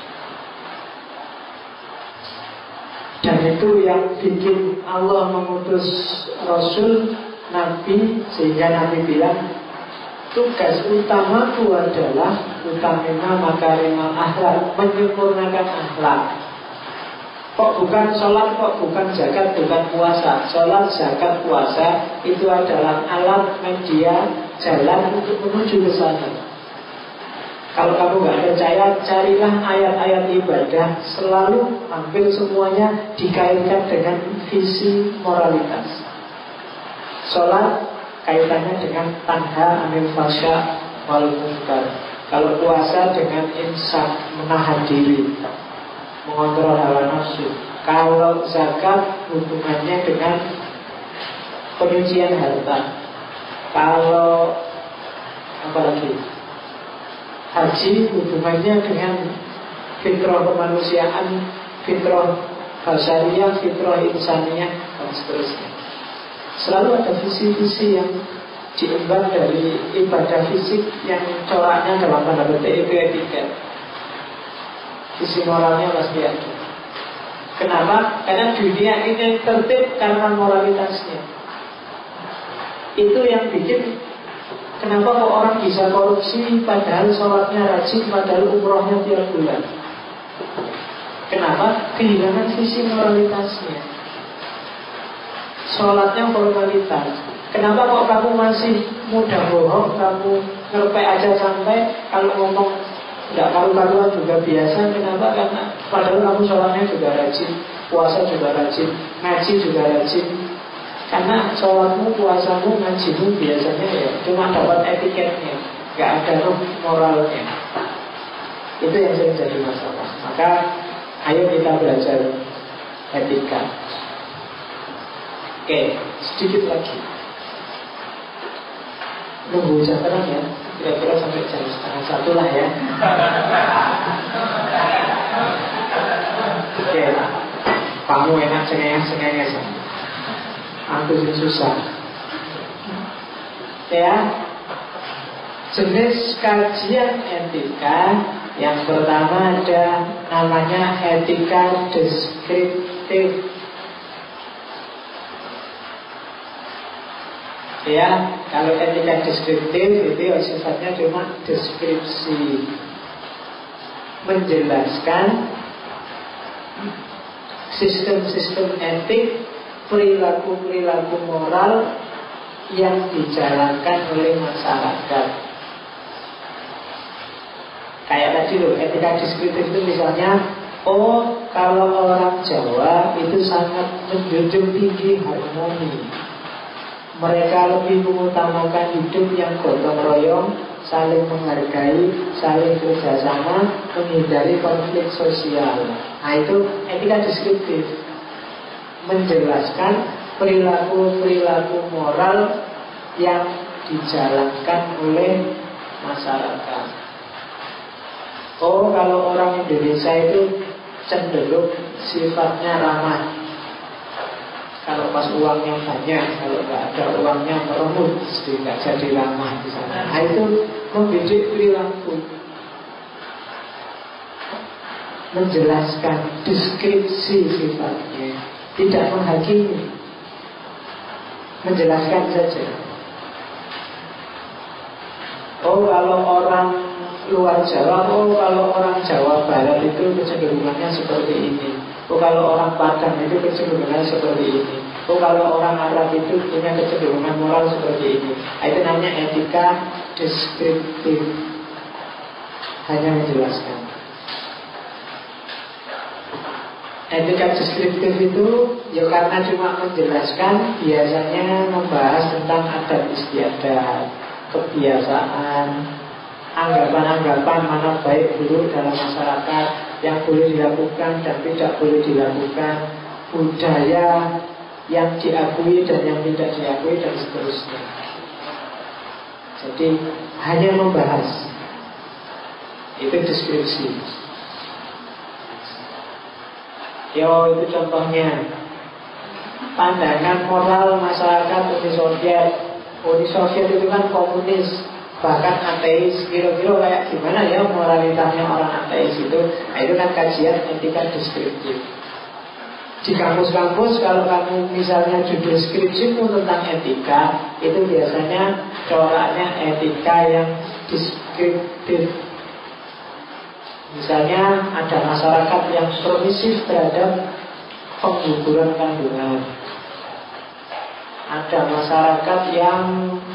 Dan itu yang bikin Allah mengutus Rasul, Nabi, sehingga Nabi bilang, tugas utamaku adalah utamina makarimal akhlak, menyempurnakan akhlak. Kok bukan sholat, kok bukan zakat, bukan puasa. Sholat, zakat, puasa itu adalah alat media jalan untuk menuju ke sana. Kalau kamu nggak percaya, carilah ayat-ayat ibadah. Selalu hampir semuanya dikaitkan dengan visi moralitas. Sholat kaitannya dengan tanha anil fasya wal munkar. Kalau puasa dengan imsak, menahan diri, mengontrol hawa nafsu. Kalau zakat hubungannya dengan penyucian harta. Kalau apa lagi? Haji hubungannya dengan fitrah kemanusiaan, fitrah basyariah, fitrah insaniyah, dan seterusnya. Selalu ada visi-visi yang diemban dari ibadah fisik yang coraknya dalam tanda petik itu etika. Visi moralnya pasti ada. Kenapa? Karena dunia ini tertib karena moralitasnya. Itu yang bikin kenapa kok orang bisa korupsi padahal sholatnya rajin, padahal umrohnya tiap bulan. Kenapa? Kehilangan visi moralitasnya. Sholatnya formalitas. Kenapa kok kamu masih mudah bohong, kamu ngerpek aja sampai, kalau ngomong tidak karu-karuan juga biasa. Kenapa? Karena padahal kamu sholatnya juga rajin, puasa juga rajin, ngaji juga rajin. Karena sholatmu, puasamu, ngajimu biasanya ya cuma dapat etiketnya, gak ada ruh moralnya. Itu yang sering jadi masalah. Maka ayo kita belajar etika. Oke, sedikit lagi. Nunggu jam terang ya, kira-kira sampai jam 12:30 lah ya. Oke, kamu enak cengeng-cengeng aja. Aku sih susah. Ya, jenis kajian etika yang pertama ada namanya etika deskriptif. Ya, kalau etika deskriptif itu sifatnya cuma deskripsi, menjelaskan sistem-sistem etik, perilaku-perilaku moral yang dijalankan oleh masyarakat. Kayak tadi loh, etika deskriptif itu misalnya, oh kalau orang Jawa itu sangat menjunjung tinggi harmoni. Mereka lebih mengutamakan hidup yang gotong royong, saling menghargai, saling kerjasama, menghindari konflik sosial. Nah itu etika deskriptif, menjelaskan perilaku-perilaku moral yang dijalankan oleh masyarakat. Oh kalau orang Indonesia itu cenderung sifatnya ramah. Kalau pas uangnya banyak, kalau nggak ada uangnya meremut, nggak jadi ramah di sana. Nah itu membidik perilaku, menjelaskan deskripsi sifatnya, tidak menghakimi, menjelaskan saja. Oh kalau orang luar Jawa, oh kalau orang Jawa Barat itu kecenderungannya seperti ini. Oh kalau orang Padang itu kecenderungannya seperti ini. Oh kalau orang Arab itu punya kecenderungan moral seperti ini. Nah, itu namanya etika deskriptif, hanya menjelaskan. Etika deskriptif itu ya karena cuma menjelaskan, biasanya membahas tentang adat istiadat, kebiasaan, anggapan-anggapan mana baik buruk dalam masyarakat, yang boleh dilakukan dan tidak boleh dilakukan, budaya yang diakui dan yang tidak diakui, dan seterusnya. Jadi hanya membahas. Itu deskripsi. Yo, itu contohnya. Pandangan moral masyarakat Uni Soviet. Uni Soviet itu kan komunis, bahkan ateis. Kira-kira kayak gimana ya moralitasnya orang ateis itu? Nah, itu kan kajian etika deskriptif. Di kampus-kampus kalau kamu misalnya judul skripsimu tentang etika, itu biasanya coraknya etika yang deskriptif. Misalnya ada masyarakat yang permisif terhadap pengguguran kandungan, ada masyarakat yang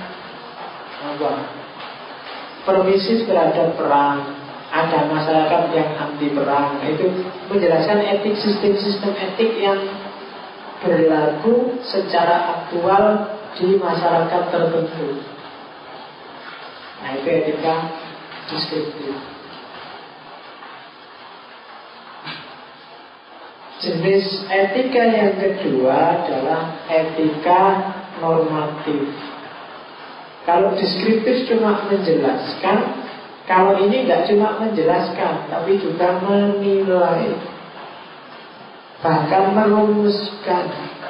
permisif terhadap perang, ada masyarakat yang anti perang. Itu menjelaskan etik, sistem-sistem etik yang berlaku secara aktual di masyarakat tertentu. Nah itu etika deskriptif. Jenis etika yang kedua adalah etika normatif. Kalau deskriptif cuma menjelaskan, kalau ini tidak cuma menjelaskan, tapi juga menilai, bahkan merumuskan.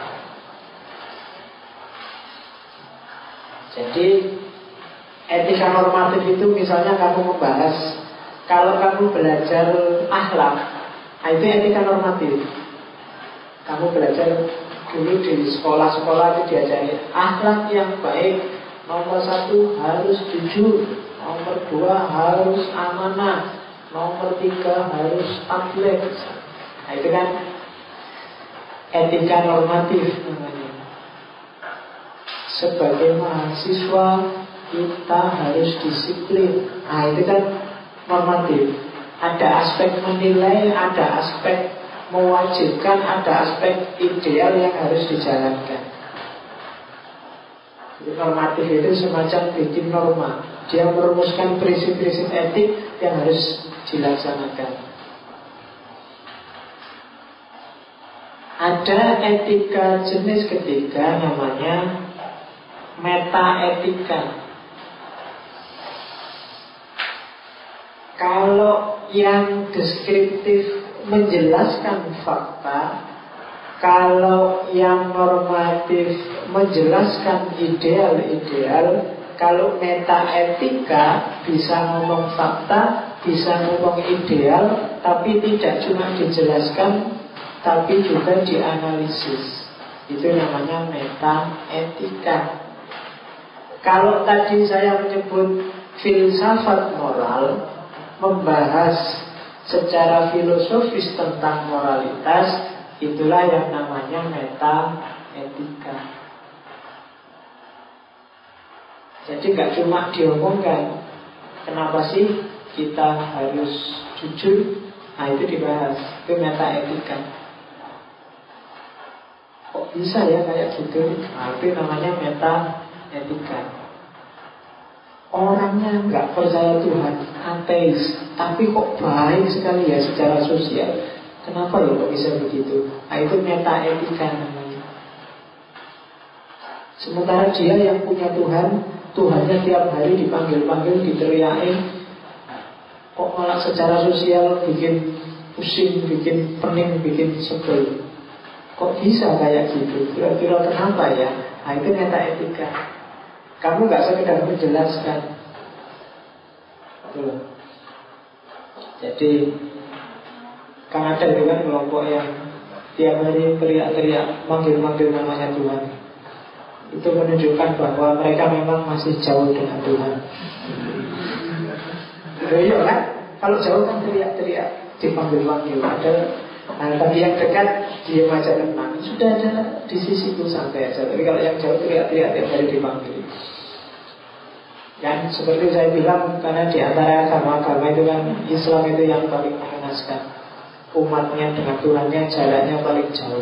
Jadi etika normatif itu misalnya kamu membahas, kalau kamu belajar akhlak, nah itu etika normatif. Kamu belajar dulu di sekolah-sekolah itu diajari akhlak yang baik. Nomor 1 harus jujur, nomor 2 harus amanah, nomor 3 harus taklid. Nah itu kan etika normatif namanya. Sebagai mahasiswa kita harus disiplin. Nah itu kan normatif. Ada aspek menilai, ada aspek mewajibkan, ada aspek ideal yang harus dijalankan. Jadi normatif itu semacam bikin norma. Dia merumuskan prinsip-prinsip etik yang harus dilaksanakan. Ada etika jenis ketiga, namanya metaetika. Kalau yang deskriptif menjelaskan fakta, kalau yang normatif menjelaskan ideal-ideal, kalau metaetika bisa ngomong fakta, bisa ngomong ideal, tapi tidak cuma dijelaskan, tapi juga dianalisis. Itu namanya metaetika. Kalau tadi saya menyebut filsafat moral, membahas secara filosofis tentang moralitas, itulah yang namanya metaetika. Jadi gak cuma diomongkan, kenapa sih kita harus jujur? Nah itu dibahas, itu metaetika. Kok bisa ya kayak gitu? Nah itu namanya metaetika. Orangnya nggak percaya Tuhan, ateis, tapi kok baik sekali ya secara sosial. Kenapa ya kok bisa begitu? Nah itu metaetika namanya. Sementara dia yang punya Tuhan, Tuhannya tiap hari dipanggil-panggil, diteriakin, kok malah secara sosial bikin pusing, bikin pening, bikin sebel. Kok bisa kayak gitu? Kira-kira kenapa ya? Nah itu metaetika. Kamu gak sekedar menjelaskan. Tuh. Jadi kan ada juga kelompok yang tiap hari teriak-teriak, manggil-manggil namanya Tuhan. Itu menunjukkan bahwa mereka memang masih jauh dengan Tuhan. Iya kan? Kalau jauh kan teriak-teriak, dipanggil-panggil. Nah, tapi yang dekat diam aja tenang. Sudah ada di sisiku santai aja. Tapi kalau yang jauh teriak-teriak tiap hari dipanggil. Yang seperti saya bilang, karena di antara agama-agama itu kan Islam itu yang paling mengenaskan. Umatnya dengan Tuhannya jaraknya paling jauh.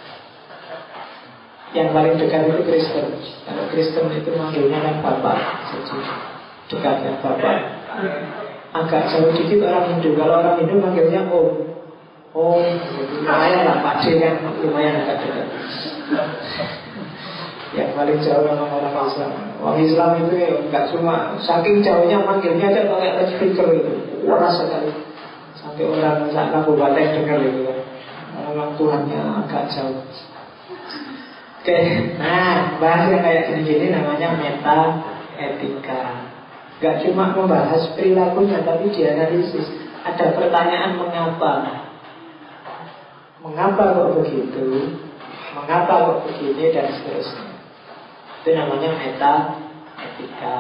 Yang paling dekat itu Kristen. Kalau Kristen itu manggilnya kan Bapak, dekatnya Bapak. Agak jauh dikit orang Hindu. Kalau orang Hindu manggilnya Om. Om, lumayan lah Pak D kan, lumayan agak dekat. Yang paling jauh memang orang Islam. Orang Islam itu ya nggak cuma saking jauhnya manggilnya aja pakai loudspeaker itu, keras sekali. Sampai orang sak kabupaten dengar itu kan. Memang Tuhannya agak jauh. Oke, nah bahas yang kayak gini-gini namanya metaetika. Gak cuma membahas perilakunya, tapi dianalisis. Ada pertanyaan mengapa? Mengapa kok begitu? Mengapa kok begini dan seterusnya. Itu namanya metaetika.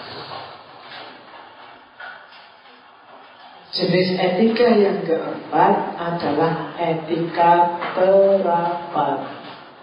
Jenis etika yang keempat adalah etika terapat.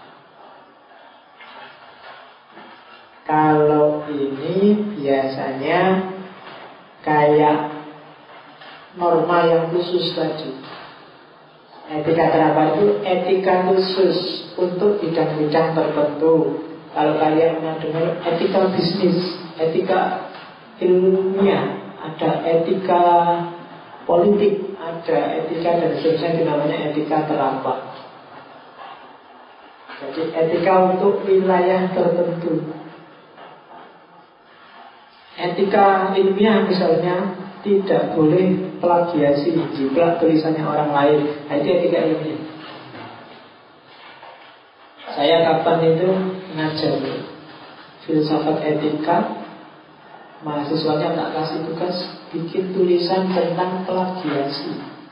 Kalau ini biasanya kayak norma yang khusus tadi. Etika terapat itu etika khusus untuk bidang-bidang tertentu. Kalau kalian pernah dengar etika bisnis, etika ilmiah, ada etika politik, ada etika dan seterusnya, itu namanya etika terapat. Jadi etika untuk wilayah tertentu. Etika ilmiah misalnya tidak boleh plagiasi, jiplak tulisannya orang lain. Nah, itu etika ilmiah. Saya kapan itu ngajar filsafat etika, mahasiswanya tak kasih tugas bikin tulisan tentang plagiasi.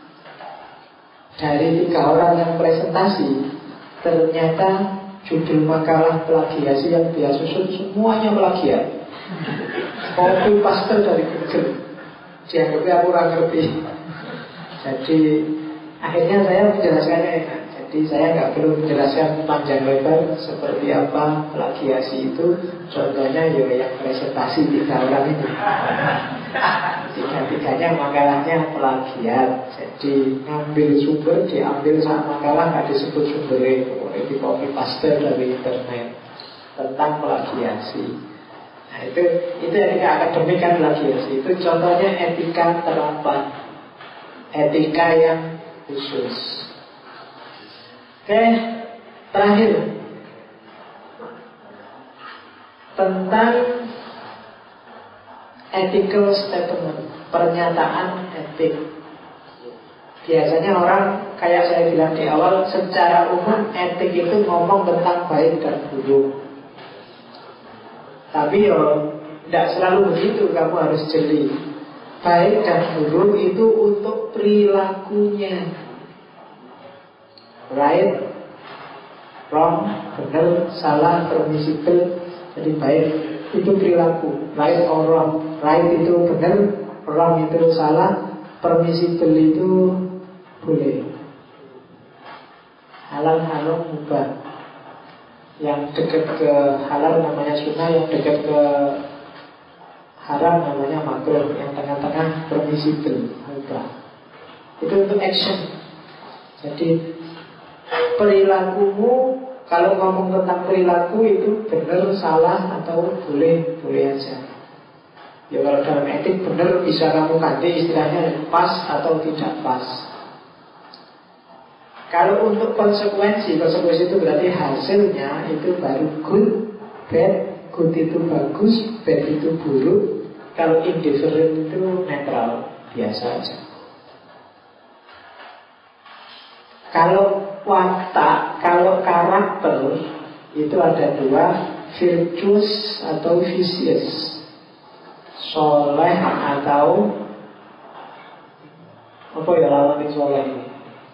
Dari 3 orang yang presentasi, ternyata judul makalah plagiasi yang dia susun semuanya plagiat. Copy paste dari Google. Dianggapnya aku kurang ngerti. Jadi akhirnya saya menjelaskannya enak. Jadi saya nggak perlu menjelaskan panjang lebar seperti apa plagiasi itu. Contohnya ya yang presentasi 3 orang ini. 3-tiganya makalahnya plagiat. Jadi ngambil sumber, diambil sama makalah, nggak disebut sumbernya, kemudian di copy paste dari internet tentang plagiasi. Nah itu etika akademik kan plagiasi. Itu contohnya etika terapat, etika yang khusus. Oke, terakhir tentang ethical statement, pernyataan etik. Biasanya orang, kayak saya bilang di awal, secara umum etik itu ngomong tentang baik dan buruk. Tapi tidak selalu begitu, kamu harus jeli. Baik dan buruk itu untuk perilakunya. Right, wrong, benar, salah, permissible. Jadi baik itu perilaku, right or wrong. Right itu benar, wrong itu salah, permissible itu boleh. Halal haram mubah. Yang dekat ke halal namanya sunnah, yang dekat ke haram namanya makruh, yang tengah-tengah permissible, mubah. Itu untuk action. Jadi perilakumu, kalau ngomong tentang perilaku itu benar, salah, atau boleh, boleh aja. Ya kalau dalam etik benar bisa kamu ganti istilahnya pas atau tidak pas. Kalau untuk konsekuensi itu berarti hasilnya itu baru good, bad. Good itu bagus, bad itu buruk. Kalau indifferent itu netral, biasa aja. Kalau watak, kalau karakter itu ada dua, virtuous atau vicious, soleh atau apa ya lawan soleh ini?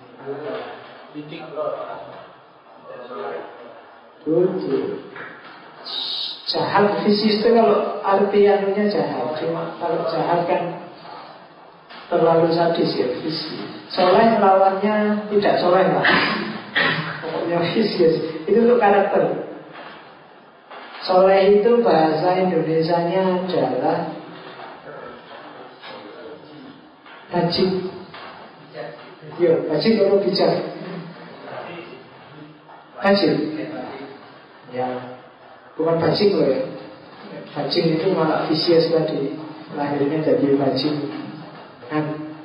Tujuh. Jahat, vicious itu kalau artiannya jahat, cuma kalau jahat kan terlalu sadis ya, vicious. Soleh lawannya tidak soleh lah. Pokoknya vicious. Itu untuk karakter. Soleh itu bahasa Indonesianya adalah bajik. Yo, bajik atau bijak? Bajik. Ya, bukan bajik loh ya. Bajik itu malah vicious tadi. Lahirnya jadi bajik. Kan?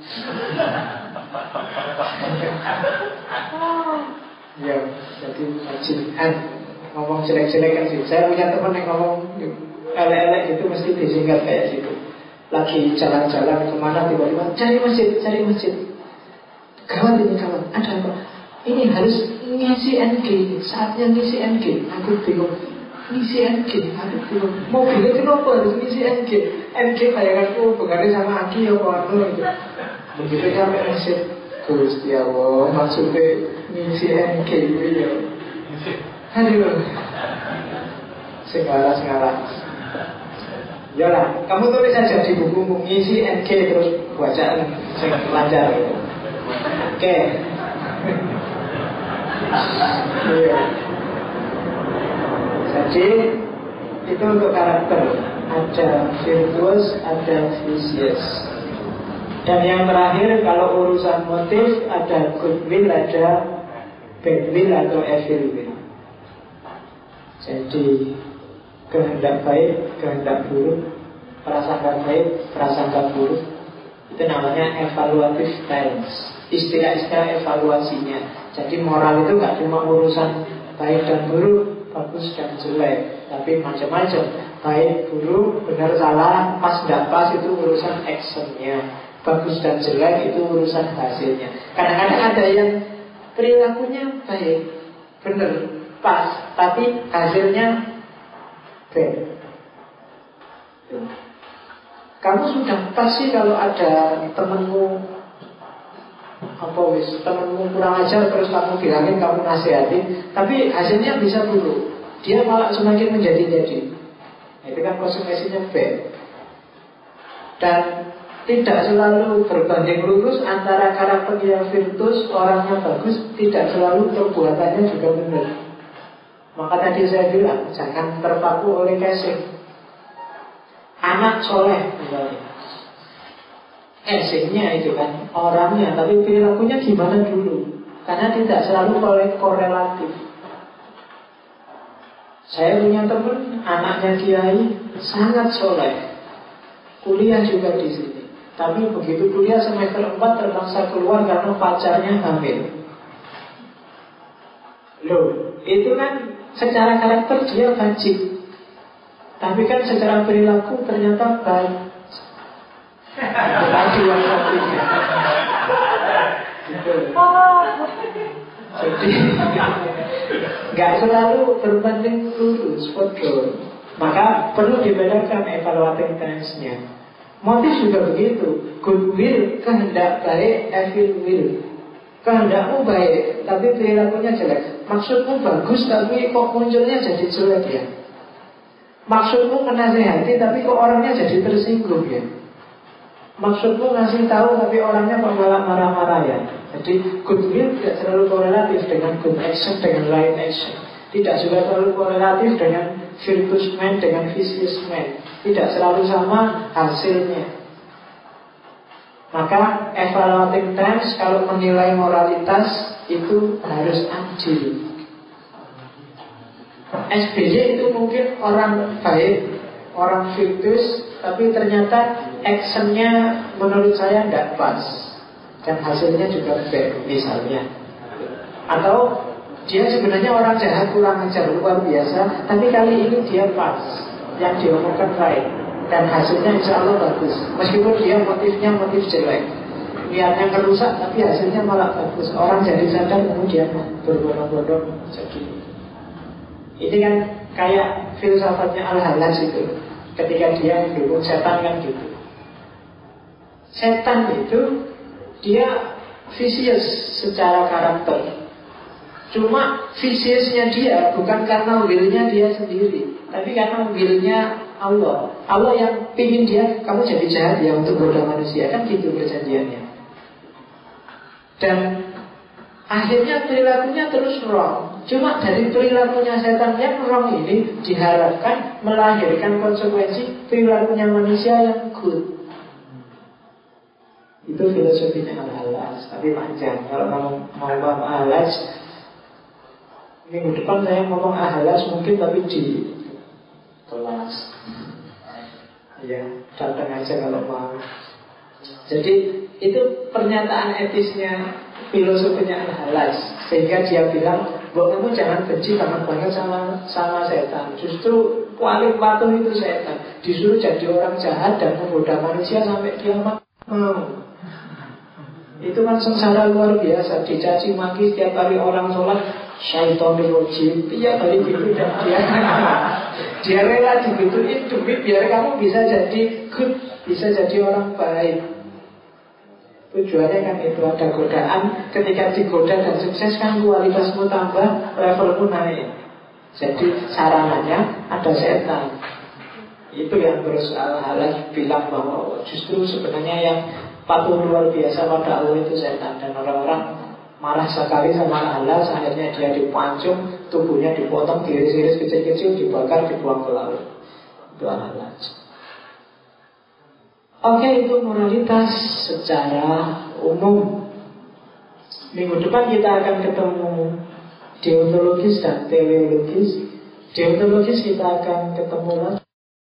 Ya, jadi bajingan. Ngomong jelek-jelek kan sih. Saya punya teman yang ngomong elek-elek itu mesti disingkat kayak gitu. Lagi jalan-jalan kemana tiba-tiba cari masjid. Kawan ini kawan, ada apa? Ini harus ngisi NG, saatnya ngisi NG. Aku bingung. Ngisi NG, aku bingung. Mobilnya kenapa harus ngisi NG? NG bayanganku bukannya sama Aki ya Pak Anu gitu. Begitu sampai masjid, Gusti Allah, maksudnya ngisi NG itu ya. Aduh, segala. Yalah, kamu tulis saja di bukumu ngisi NG terus bacaan lancar gitu. Oke. Iya. Jadi itu untuk karakter. Ada virtuous, ada vicious. Dan yang terakhir kalau urusan motif, ada goodwill, ada badwill atau evil will. Jadi kehendak baik, kehendak buruk, prasangka baik, prasangka buruk. Itu namanya evaluative stance. Istilah-istilah evaluasinya. Jadi moral itu gak cuma urusan baik dan buruk, bagus dan jelek, tapi macam-macam. Baik, buruk, benar salah, pas tidak pas itu urusan actionnya. Bagus dan jelek itu urusan hasilnya. Kadang-kadang ada yang perilakunya baik, benar, pas, tapi hasilnya bad. Kamu sudah pasti kalau ada temanmu temanmu kurang ajar terus kamu bilangin, kamu nasihatin, tapi hasilnya bisa buruk, dia malah semakin menjadi-jadi. Itu kan konsekuensinya bad. Dan tidak selalu berbanding lurus antara karakternya virtus, orangnya bagus, tidak selalu perbuatannya juga benar. Maka tadi saya bilang jangan terpaku oleh casing. Anak soleh misalnya, casingnya itu kan orangnya, tapi perilakunya gimana dulu. Karena tidak selalu korelatif. Saya punya teman, anaknya kiai, sangat soleh, kuliah juga di sini. Tapi begitu kuliah semester 4 terpaksa keluar karena pacarnya hamil. Loh, itu kan secara karakter dia bajik, tapi kan secara perilaku ternyata baik. Tadi yang satunya. Gitu. Jadi nggak selalu berbanding lurus, betul. Maka perlu dibedakan evaluating tense-nya. Motif juga begitu. Goodwill, kehendak baik, evil will. Kehendakmu baik, tapi perilakunya jelek. Maksudmu bagus, tapi kok munculnya jadi jelek ya. Maksudmu menasehati, tapi kok orangnya jadi tersinggung ya. Maksudmu ngasih tahu, tapi orangnya kok malah marah-marah ya. Jadi goodwill tidak selalu korelatif dengan good action, dengan right action. Tidak juga selalu korelatif dengan virtuous man, dengan vicious man. Tidak selalu sama hasilnya. Maka evaluating tense kalau menilai moralitas itu harus adil. SBY itu mungkin orang baik, orang virtuous, tapi ternyata actionnya menurut saya tidak pas dan hasilnya juga baik misalnya. Atau dia sebenarnya orang jahat, kurang ajar, luar biasa, tapi kali ini dia pas, yang diomongkan right, dan hasilnya insya Allah bagus. Meskipun dia motifnya motif jelek, niatnya merusak, tapi hasilnya malah bagus. Orang jadi sadar, kemudian berbondong-bondong jadi. Ini kan kayak filsafatnya Al-Halas itu. Ketika dia mendukung setan kan gitu. Setan itu dia vicious secara karakter. Cuma viciousnya dia bukan karena willnya dia sendiri, tapi karena willnya Allah. Allah yang pingin dia, kamu jadi jahat ya untuk goda manusia. Kan gitu perjanjiannya. Dan akhirnya perilakunya terus wrong. Cuma dari perilakunya setan yang wrong ini diharapkan melahirkan konsekuensi perilakunya manusia yang good. Itu filosofinya Al-Halas. Tapi panjang. Kalau mau paham Al-Halas, minggu depan saya ngomong Al-Halas mungkin, tapi di kelas. Ya, datang aja kalau mau. Jadi itu pernyataan etisnya filosofinya Al-Halas. Sehingga dia bilang, bahwa kamu jangan benci banget sama setan. Justru paling patuh itu setan. Disuruh jadi orang jahat dan menggoda manusia sampai kiamat. Itu kan sengsara luar biasa. Dicaci maki setiap kali orang sholat, syaitonir rajim, tiap kali gitu. Dan dia rela digituin demi biar kamu bisa jadi good, bisa jadi orang baik. Tujuannya kan itu, ada godaan. Ketika digoda dan sukses kan kualitasmu tambah, levelmu naik. Jadi sarananya ada setan. Itu yang terus Al-Halas bilang bahwa justru sebenarnya yang patuh luar biasa pada Allah itu setan. Dan orang-orang marah sekali sama Al-Halas. Akhirnya dia dipancung, tubuhnya dipotong, diiris-iris kecil-kecil, dibakar, dibuang ke laut. Itu Al-Halas. Oke, itu moralitas secara umum. Minggu depan kita akan ketemu deontologis dan teleologis. Deontologis kita akan ketemu lagi